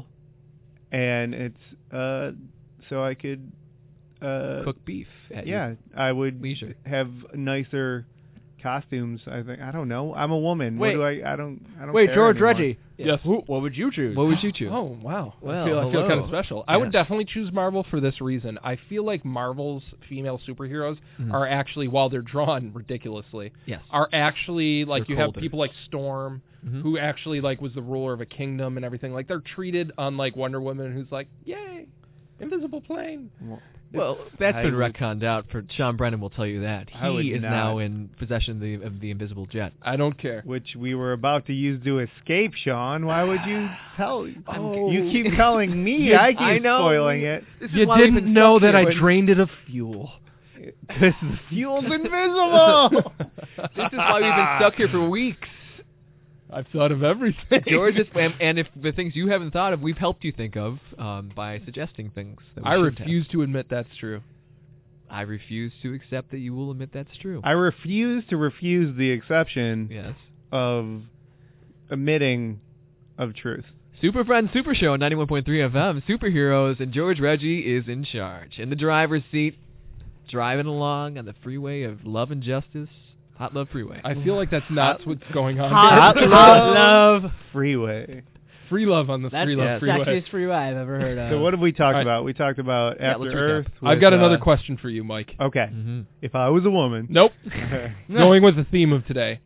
and it's so I could Cook beef at Yeah, I would leisure. have nicer costumes. I think. I don't know. I'm a woman. Wait. What do I don't. Wait, care George anymore. Reggie. Yes. What would you choose? What would you choose? Oh, wow. Well, I feel hello. kind of special. I would Yes. definitely choose Marvel for this reason. I feel like Marvel's female superheroes Mhm. are actually, while they're drawn ridiculously, Yes. are actually, like, They're you have colder. people like Storm, Mhm. who actually, like, was the ruler of a kingdom and everything. Like, they're treated unlike Wonder Woman, who's like, yay, invisible plane. Well, that's I been would- retconned out. For Sean Brennan will tell you that I would he is not. now in possession of the invisible jet. I don't care. Which we were about to use to escape, Sean. Why would you tell? Oh. You keep telling me. I keep I know. spoiling it. This is why we've been stuck here when- drained it of fuel. Because the fuel's invisible. This is why we've been stuck here for weeks. I've thought of everything. George, and if the things you haven't thought of, we've helped you think of by suggesting things. That we I shouldn't refuse to admit that's true. have. I refuse to accept that you will admit that's true. I refuse to refuse the exception Yes. of omitting of truth. Super Friends Super Show on 91.3 FM. Superheroes, and George Reggie is in charge. In the driver's seat, driving along on the freeway of love and justice. Hot Love Freeway. I feel like that's not what's going on. Hot here. love. Freeway. Free love on the That's Free the Love Freeway. sexiest freeway I've ever heard of. So what have we talked All right. about? We talked about Yeah, After let's recap. Earth. I've got with, another question for you, Mike. Okay. Mm-hmm. If I was a woman. Nope. Going with the theme of today.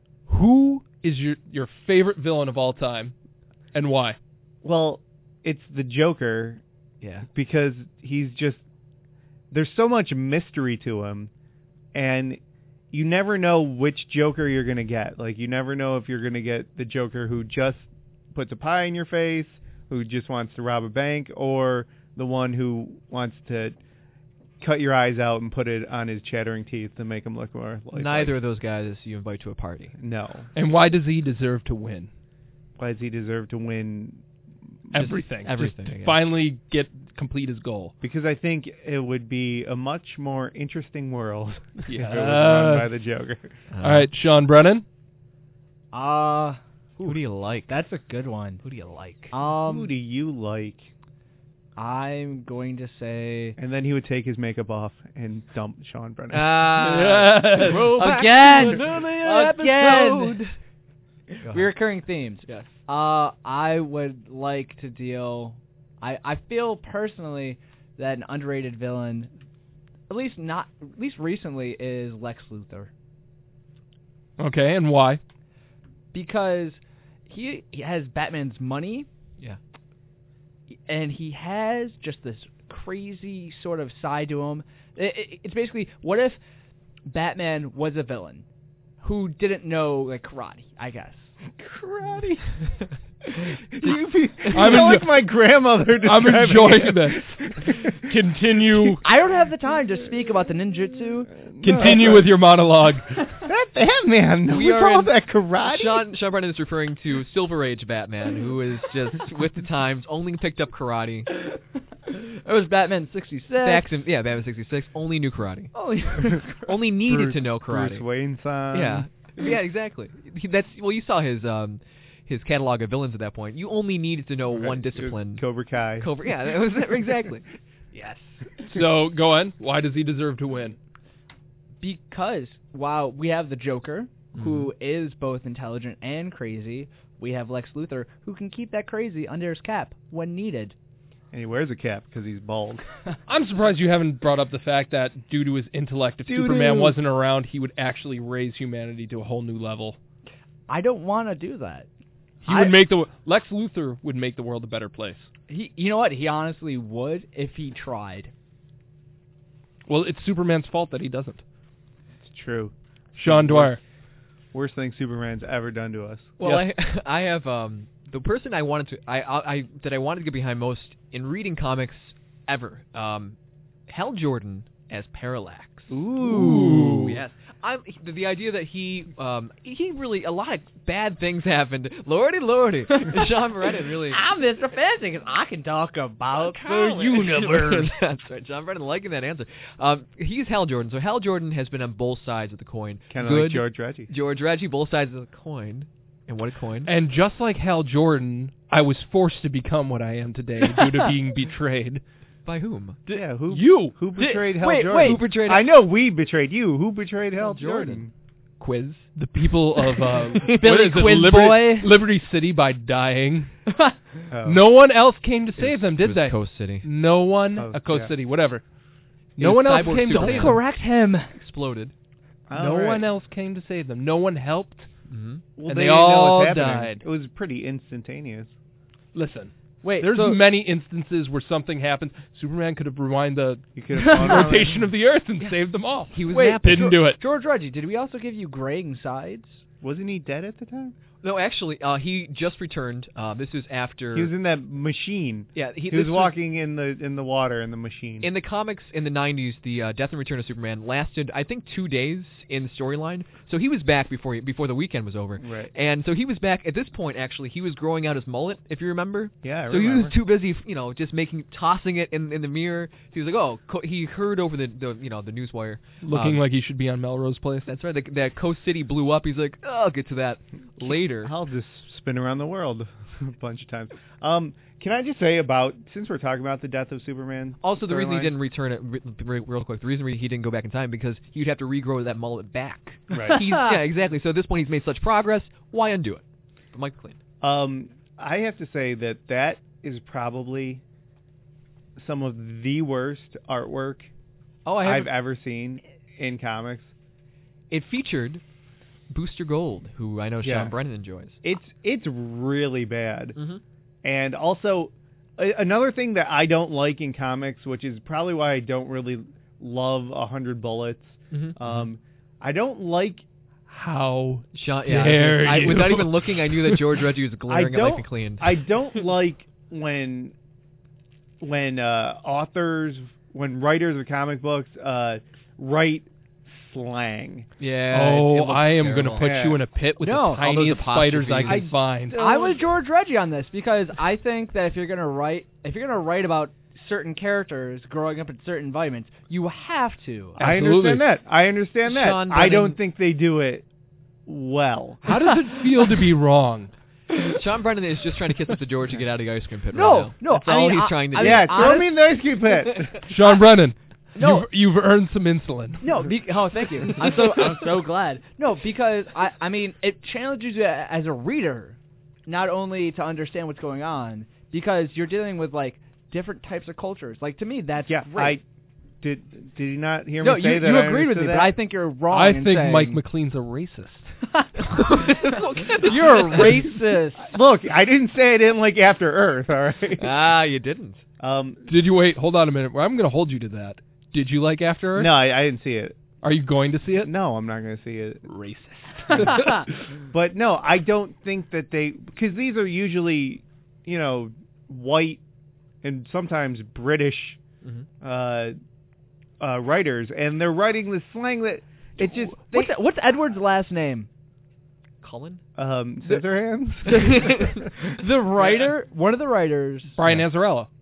Who is your favorite villain of all time, and why? Well, it's the Joker Yeah. because he's just there's so much mystery to him, and you never know which Joker you're gonna get. Like you never know if you're gonna get the Joker who just puts a pie in your face, who just wants to rob a bank, or the one who wants to cut your eyes out and put it on his chattering teeth to make him look more like Neither of those guys you invite to a party. No. And why does he deserve to win? Why does he deserve to win? Everything. everything, Just I guess. finally complete his goal. Because I think it would be a much more interesting world if it was Yeah. run by the Joker. All right, Sean Brennan. Who do you like? That's a good one. Who do you like? Who do you like? I'm going to say And then he would take his makeup off and dump Sean Brennan. Yes. again. Again. Reoccurring themes. Yes. I would like to deal. I feel personally that an underrated villain, at least recently, is Lex Luthor, Okay, and why? because he has Batman's money. Yeah. And he has just this crazy sort of side to him. It's basically, what if Batman was a villain who didn't know like karate, I guess. Karate. I'm like my grandmother. I'm describing enjoying it. this. Continue. I don't have the time to speak about the ninjutsu. Continue with your monologue. That Batman. We We are call in- that karate. Sean Brennan is referring to Silver Age Batman, who is just with the times, only picked up karate. It was Batman 66. Batman 66 only knew karate. Only needed to know karate. Bruce Wayne's son. Yeah, exactly. You saw his catalog of villains at that point. You only needed to know one discipline. Cobra Kai. Yeah, that was exactly. Yes. So go on. Why does he deserve to win? Because while we have the Joker, who is both intelligent and crazy, we have Lex Luthor, who can keep that crazy under his cap when needed. And he wears a cap because he's bald. I'm surprised you haven't brought up the fact that due to his intellect, if Superman wasn't around, he would actually raise humanity to a whole new level. I don't want to do that. Lex Luthor would make the world a better place. You know what? He honestly would if he tried. Well, it's Superman's fault that he doesn't. It's true. Sean Dwyer. Worst thing Superman's ever done to us. Well, yes. I have the person I wanted to get behind most in reading comics ever. Hal Jordan as Parallax. Ooh. Yes. The idea that he really, a lot of bad things happened. Lordy. Sean Brennan really. I'm Mr. Fancy because I can talk about the universe. That's right. Sean Brennan liking that answer. He's Hal Jordan. So Hal Jordan has been on both sides of the coin. Kind of like George Reggie. George Reggie, both sides of the coin. And what a coin. And just like Hal Jordan, I was forced to become what I am today due to being betrayed. By whom? You. Who betrayed Hal Wait, Jordan? wait. Who betrayed I know we betrayed you. Who betrayed Hal Jordan? Quiz. The people of Billy Quiz Boy. Liberty City by dying. Oh. No one else came to save them, did they? Coast City. No one. Coast City, whatever. No one else came to Don't save them. correct him. Exploded. No one else came to save them. No one helped. Mm-hmm. Well, And they they didn't know all what's happening. died. It was pretty instantaneous. Listen. Wait, There's so many instances where something happens. Superman could have rewind the You could have gone rotation of the Earth and saved them all. He was Wait, napping. Didn't do it. George Reggie, did we also give you graying sides? Wasn't he dead at the time? No, actually, he just returned. This is after. He was in that machine. Yeah, He was walking in the water in the machine. In the comics in the 90s, the Death and Return of Superman lasted, I think, 2 days in the storyline. So he was back before the weekend was over. Right. And so he was back. At this point, actually, he was growing out his mullet, if you remember. Yeah, I So remember. he was too busy, just tossing it in the mirror. He was like, he heard over the newswire. Looking like he should be on Melrose Place. That's right. That Coast City blew up. He's like, I'll get to that later. I'll just spin around the world a bunch of times. Can I just say since we're talking about the death of Superman? Also, the reason he storyline- didn't return it, real quick, the reason he didn't go back in time, because he'd have to regrow that mullet back. Right. Yeah, exactly. So at this point, he's made such progress. Why undo it? But Mike McLean. I have to say that is probably some of the worst artwork I've ever seen in comics. It featured Booster Gold, who I know Sean Brennan enjoys. It's really bad. Mm-hmm. And also, another thing that I don't like in comics, which is probably why I don't really love 100 Bullets, Mm-hmm. I don't like How Sean, dare you. without even looking, I knew that George Reggie was glaring at Mike McLean. I don't like when writers of comic books write slang. Yeah. Oh, it I am going to terrible. put you in a pit with No, the tiniest all those spiders I apostrophes. can find. I'm with George Reggie on this because I think that if you're gonna write about certain characters growing up in certain environments, you have to. I Absolutely. understand that. Sean I don't Brennan- think they do it well. How does it feel to be wrong? Sean Brennan is just trying to kiss up to George to get out of the ice cream pit No, right now. no, That's I all mean, he's trying to do. Yeah, throw me in the ice cream pit. Sean Brennan, No. you've earned some insulin. No, thank you. I'm so glad. No, because I mean it challenges you as a reader, not only to understand what's going on, because you're dealing with like different types of cultures. Like to me, that's great. Did you not hear No, me say you that? you I agreed with me, understood but I that? think you're wrong. I in think saying, Mike McLean's a racist. You're a racist. Look, I didn't say I didn't like After Earth. All right. You didn't. Did you wait? Hold on a minute. I'm going to hold you to that. Did you like After Earth? No, I didn't see it. Are you going to see it? No, I'm not going to see it. Racist. But no, I don't think that because these are usually, white and sometimes British writers, and they're writing this slang that it just What's Edward's last name? Cullen? Scissorhands. The writer, one of the writers. Brian Azzarello.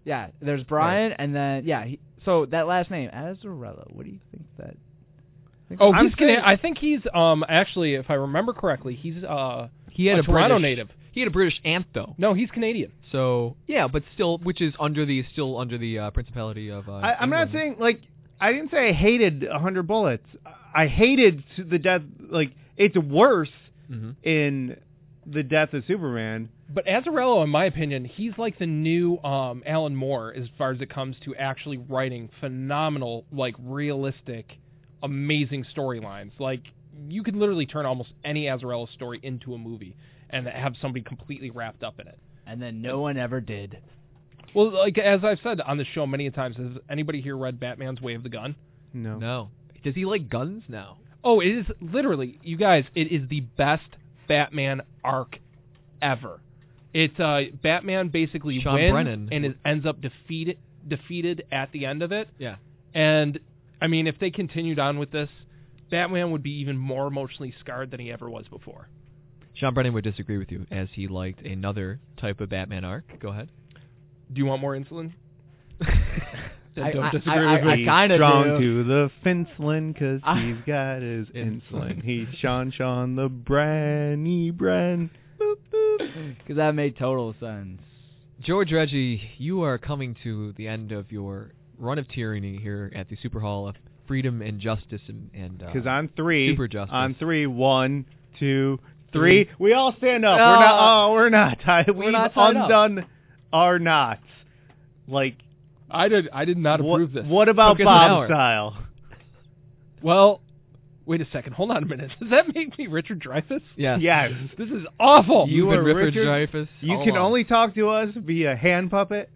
Yeah, there's Brian, and then so that last name, Azzarello. What do you think that? Oh, I'm he's Canadian. I think he's actually, if I remember correctly, he's He had a Toronto British, native. He had a British aunt though. No, he's Canadian. So yeah, but still, which is under the Principality of. I'm not England. saying like I didn't say I hated 100 Bullets. I hated the death. Like it's worse in the death of Superman. But Azzarello, in my opinion, he's like the new Alan Moore as far as it comes to actually writing phenomenal, like realistic, amazing storylines. Like you could literally turn almost any Azzarello story into a movie and have somebody completely wrapped up in it. And then no one ever did. Well, like as I've said on the show many times, has anybody here read Batman's Way of the Gun? No. No. Does he like guns now? Oh, it is literally, you guys, it is the best Batman arc ever. It's Batman basically Sean wins Brennan. and ends up defeated at the end of it. Yeah. And I mean, if they continued on with this, Batman would be even more emotionally scarred than he ever was before. Sean Brennan would disagree with you, as he liked another type of Batman arc. Go ahead. Do you want more insulin? I- Don't I- disagree I- with me. I kinda Strong do. to the Finslin, 'cause he's got his insulin. He's Sean the Branny Bren. Boop, boop. Because that made total sense. George Reggie, you are coming to the end of your run of tyranny here at the Super Hall of Freedom and Justice and Because on three, Super Justice. on three, 1, 2, 3, we all stand up. We're not tied. We've not tied up. undone our knots. Like, I did not approve this. what about Took us an hour. Bob style? Well, wait a second. Hold on a minute. Does that make me Richard Dreyfuss? Yeah. Yes. This is awful. You You've been are Richard Richard- Dreyfuss. You all can along. only talk to us via hand puppet.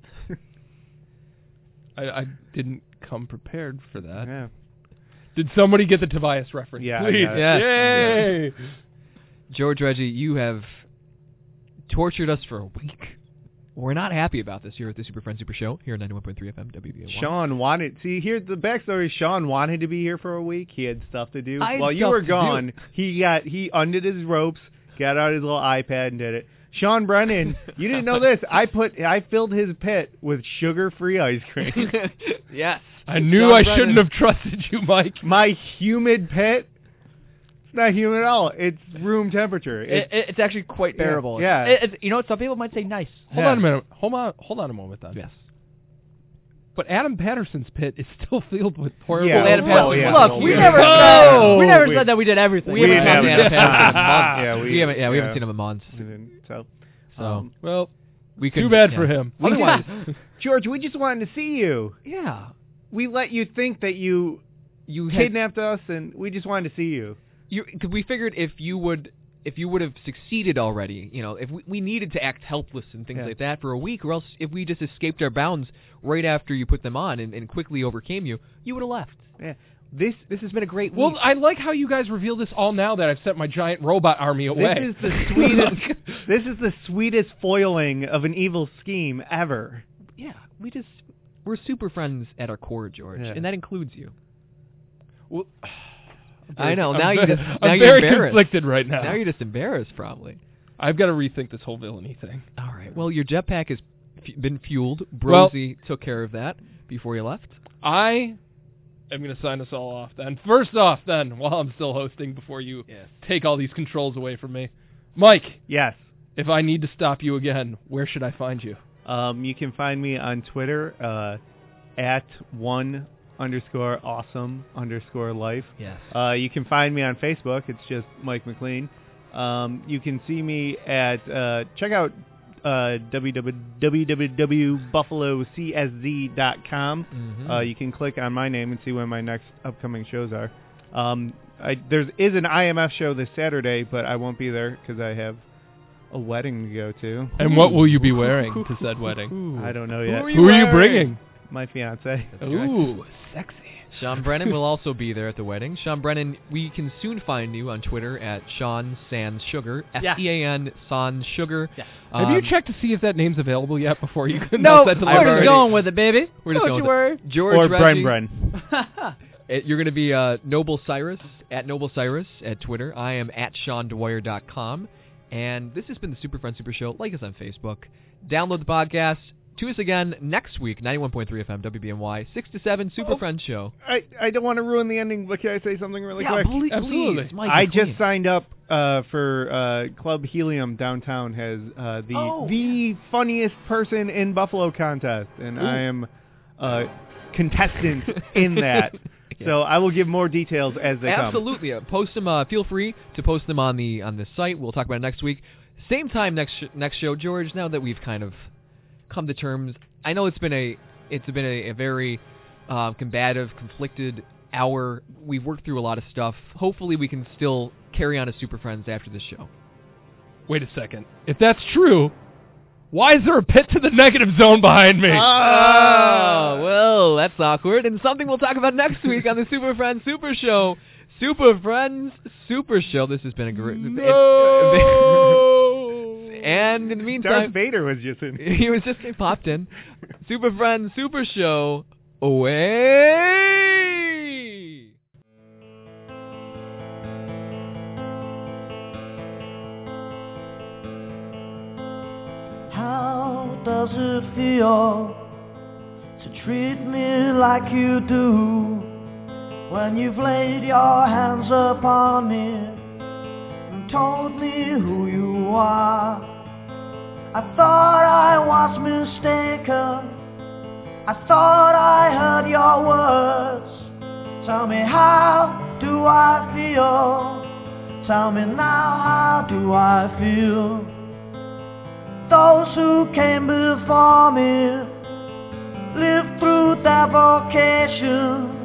I didn't come prepared for that. Yeah. Did somebody get the Tobias reference? Yeah, I Please. got it. Yes. Yay! George Reggie, you have tortured us for a week. We're not happy about this here at the Super Friends Super Show here at 91.3 FM WBA1. Sean wanted. See, here's the backstory. Sean wanted to be here for a week. He had stuff to do. I had While you stuff were to gone, he undid his ropes, got out his little iPad, and did it. Sean Brennan, you didn't know this. I filled his pit with sugar-free ice cream. Yes. I knew Sean I Brennan. shouldn't have trusted you, Mike. My humid pit. It's not humid at all. It's room temperature. It's actually quite bearable. Yeah. You know what? Some people might say nice. Hold on a minute. Hold on a moment then. Yes. But Adam Patterson's pit is still filled with horrible. Yeah. Adam Well, Patterson. yeah. Look, Well, we yeah. never Oh, said that we did everything. We We haven't talked to haven't. Adam Patterson in months. Yeah, we haven't yeah. seen him in months. So, So Well, we could. too bad for him. otherwise, George, we just wanted to see you. Yeah. We let you think that you kidnapped us, and we just wanted to see you. Cause we figured if you would have succeeded already, if we needed to act helpless and things Yeah. like that for a week, or else if we just escaped our bounds right after you put them on and quickly overcame you, you would have left. Yeah. This has been a great week. Well, I like how you guys reveal this all now that I've sent my giant robot army away. This is the sweetest. This is the sweetest foiling of an evil scheme ever. Yeah, we're super friends at our core, George, Yeah. and that includes you. Well, I know. I'm Now you ve- just I'm now you're very embarrassed. conflicted right now. Now you're just embarrassed, probably. I've got to rethink this whole villainy thing. All right. Well, your jetpack has been fueled. Well- Brosy took care of that before you left. I am going to sign us all off then. First off, then, while I'm still hosting, before you Yes. take all these controls away from me, Mike, Yes. if I need to stop you again, where should I find you? You can find me on Twitter at @1_awesome_life. Yes. You can find me on Facebook. It's just Mike McLean. You can see me at check out www.buffalocsd.com. Mhm. You can click on my name and see when my next upcoming shows are. There is an IMF show this Saturday, but I won't be there because I have a wedding to go to. And what will you be wearing to said wedding? I don't know yet. Who are you bringing? My fiance. Ooh, sexy. Sean Brennan will also be there at the wedding. Sean Brennan, we can soon find you on Twitter at Sean Sans Sugar, Yeah. SEAN Sans Sugar. Yeah. Have you checked to see if that name's available yet before you can No, announce that to we're the just party? going with it, baby. We're just Don't going you worry. with it. George Or Reggie, Bren. You're going to be Noble Cyrus at Noble Cyrus at Twitter. I am at SeanDwyer.com. And this has been the Super Friends Super Show. Like us on Facebook. Download the podcast. to us again next week, 91.3 FM, WBNY, 6 to 7, Super Friends Show. I don't want to ruin the ending, but can I say something really quick? Absolutely. Please, Mike, I you're just signed up for Club Helium downtown has the funniest person in Buffalo contest, and I am contestant in that. Yeah. So I will give more details as they come. Absolutely. Post them. Feel free to post them on the site. We'll talk about it next week. Same time next show, George. Now that we've kind of come to terms, I know it's been a very combative, conflicted hour. We've worked through a lot of stuff. Hopefully, we can still carry on as Super Friends after this show. Wait a second. If that's true, why is there a pit to the negative zone behind me? Oh, well, that's awkward. And something we'll talk about next week on the Super Friends Super Show. Super Friends Super Show. This has been a great... And in the meantime... Darth Vader was just in. He was just popped in. Super Friends Super Show. Away! How does it feel to treat me like you do when you've laid your hands upon me and told me who you are? I thought I was mistaken. I thought I heard your words. Tell me, how do I feel? Tell me now, how do I feel? Those who came before me lived through their vocation.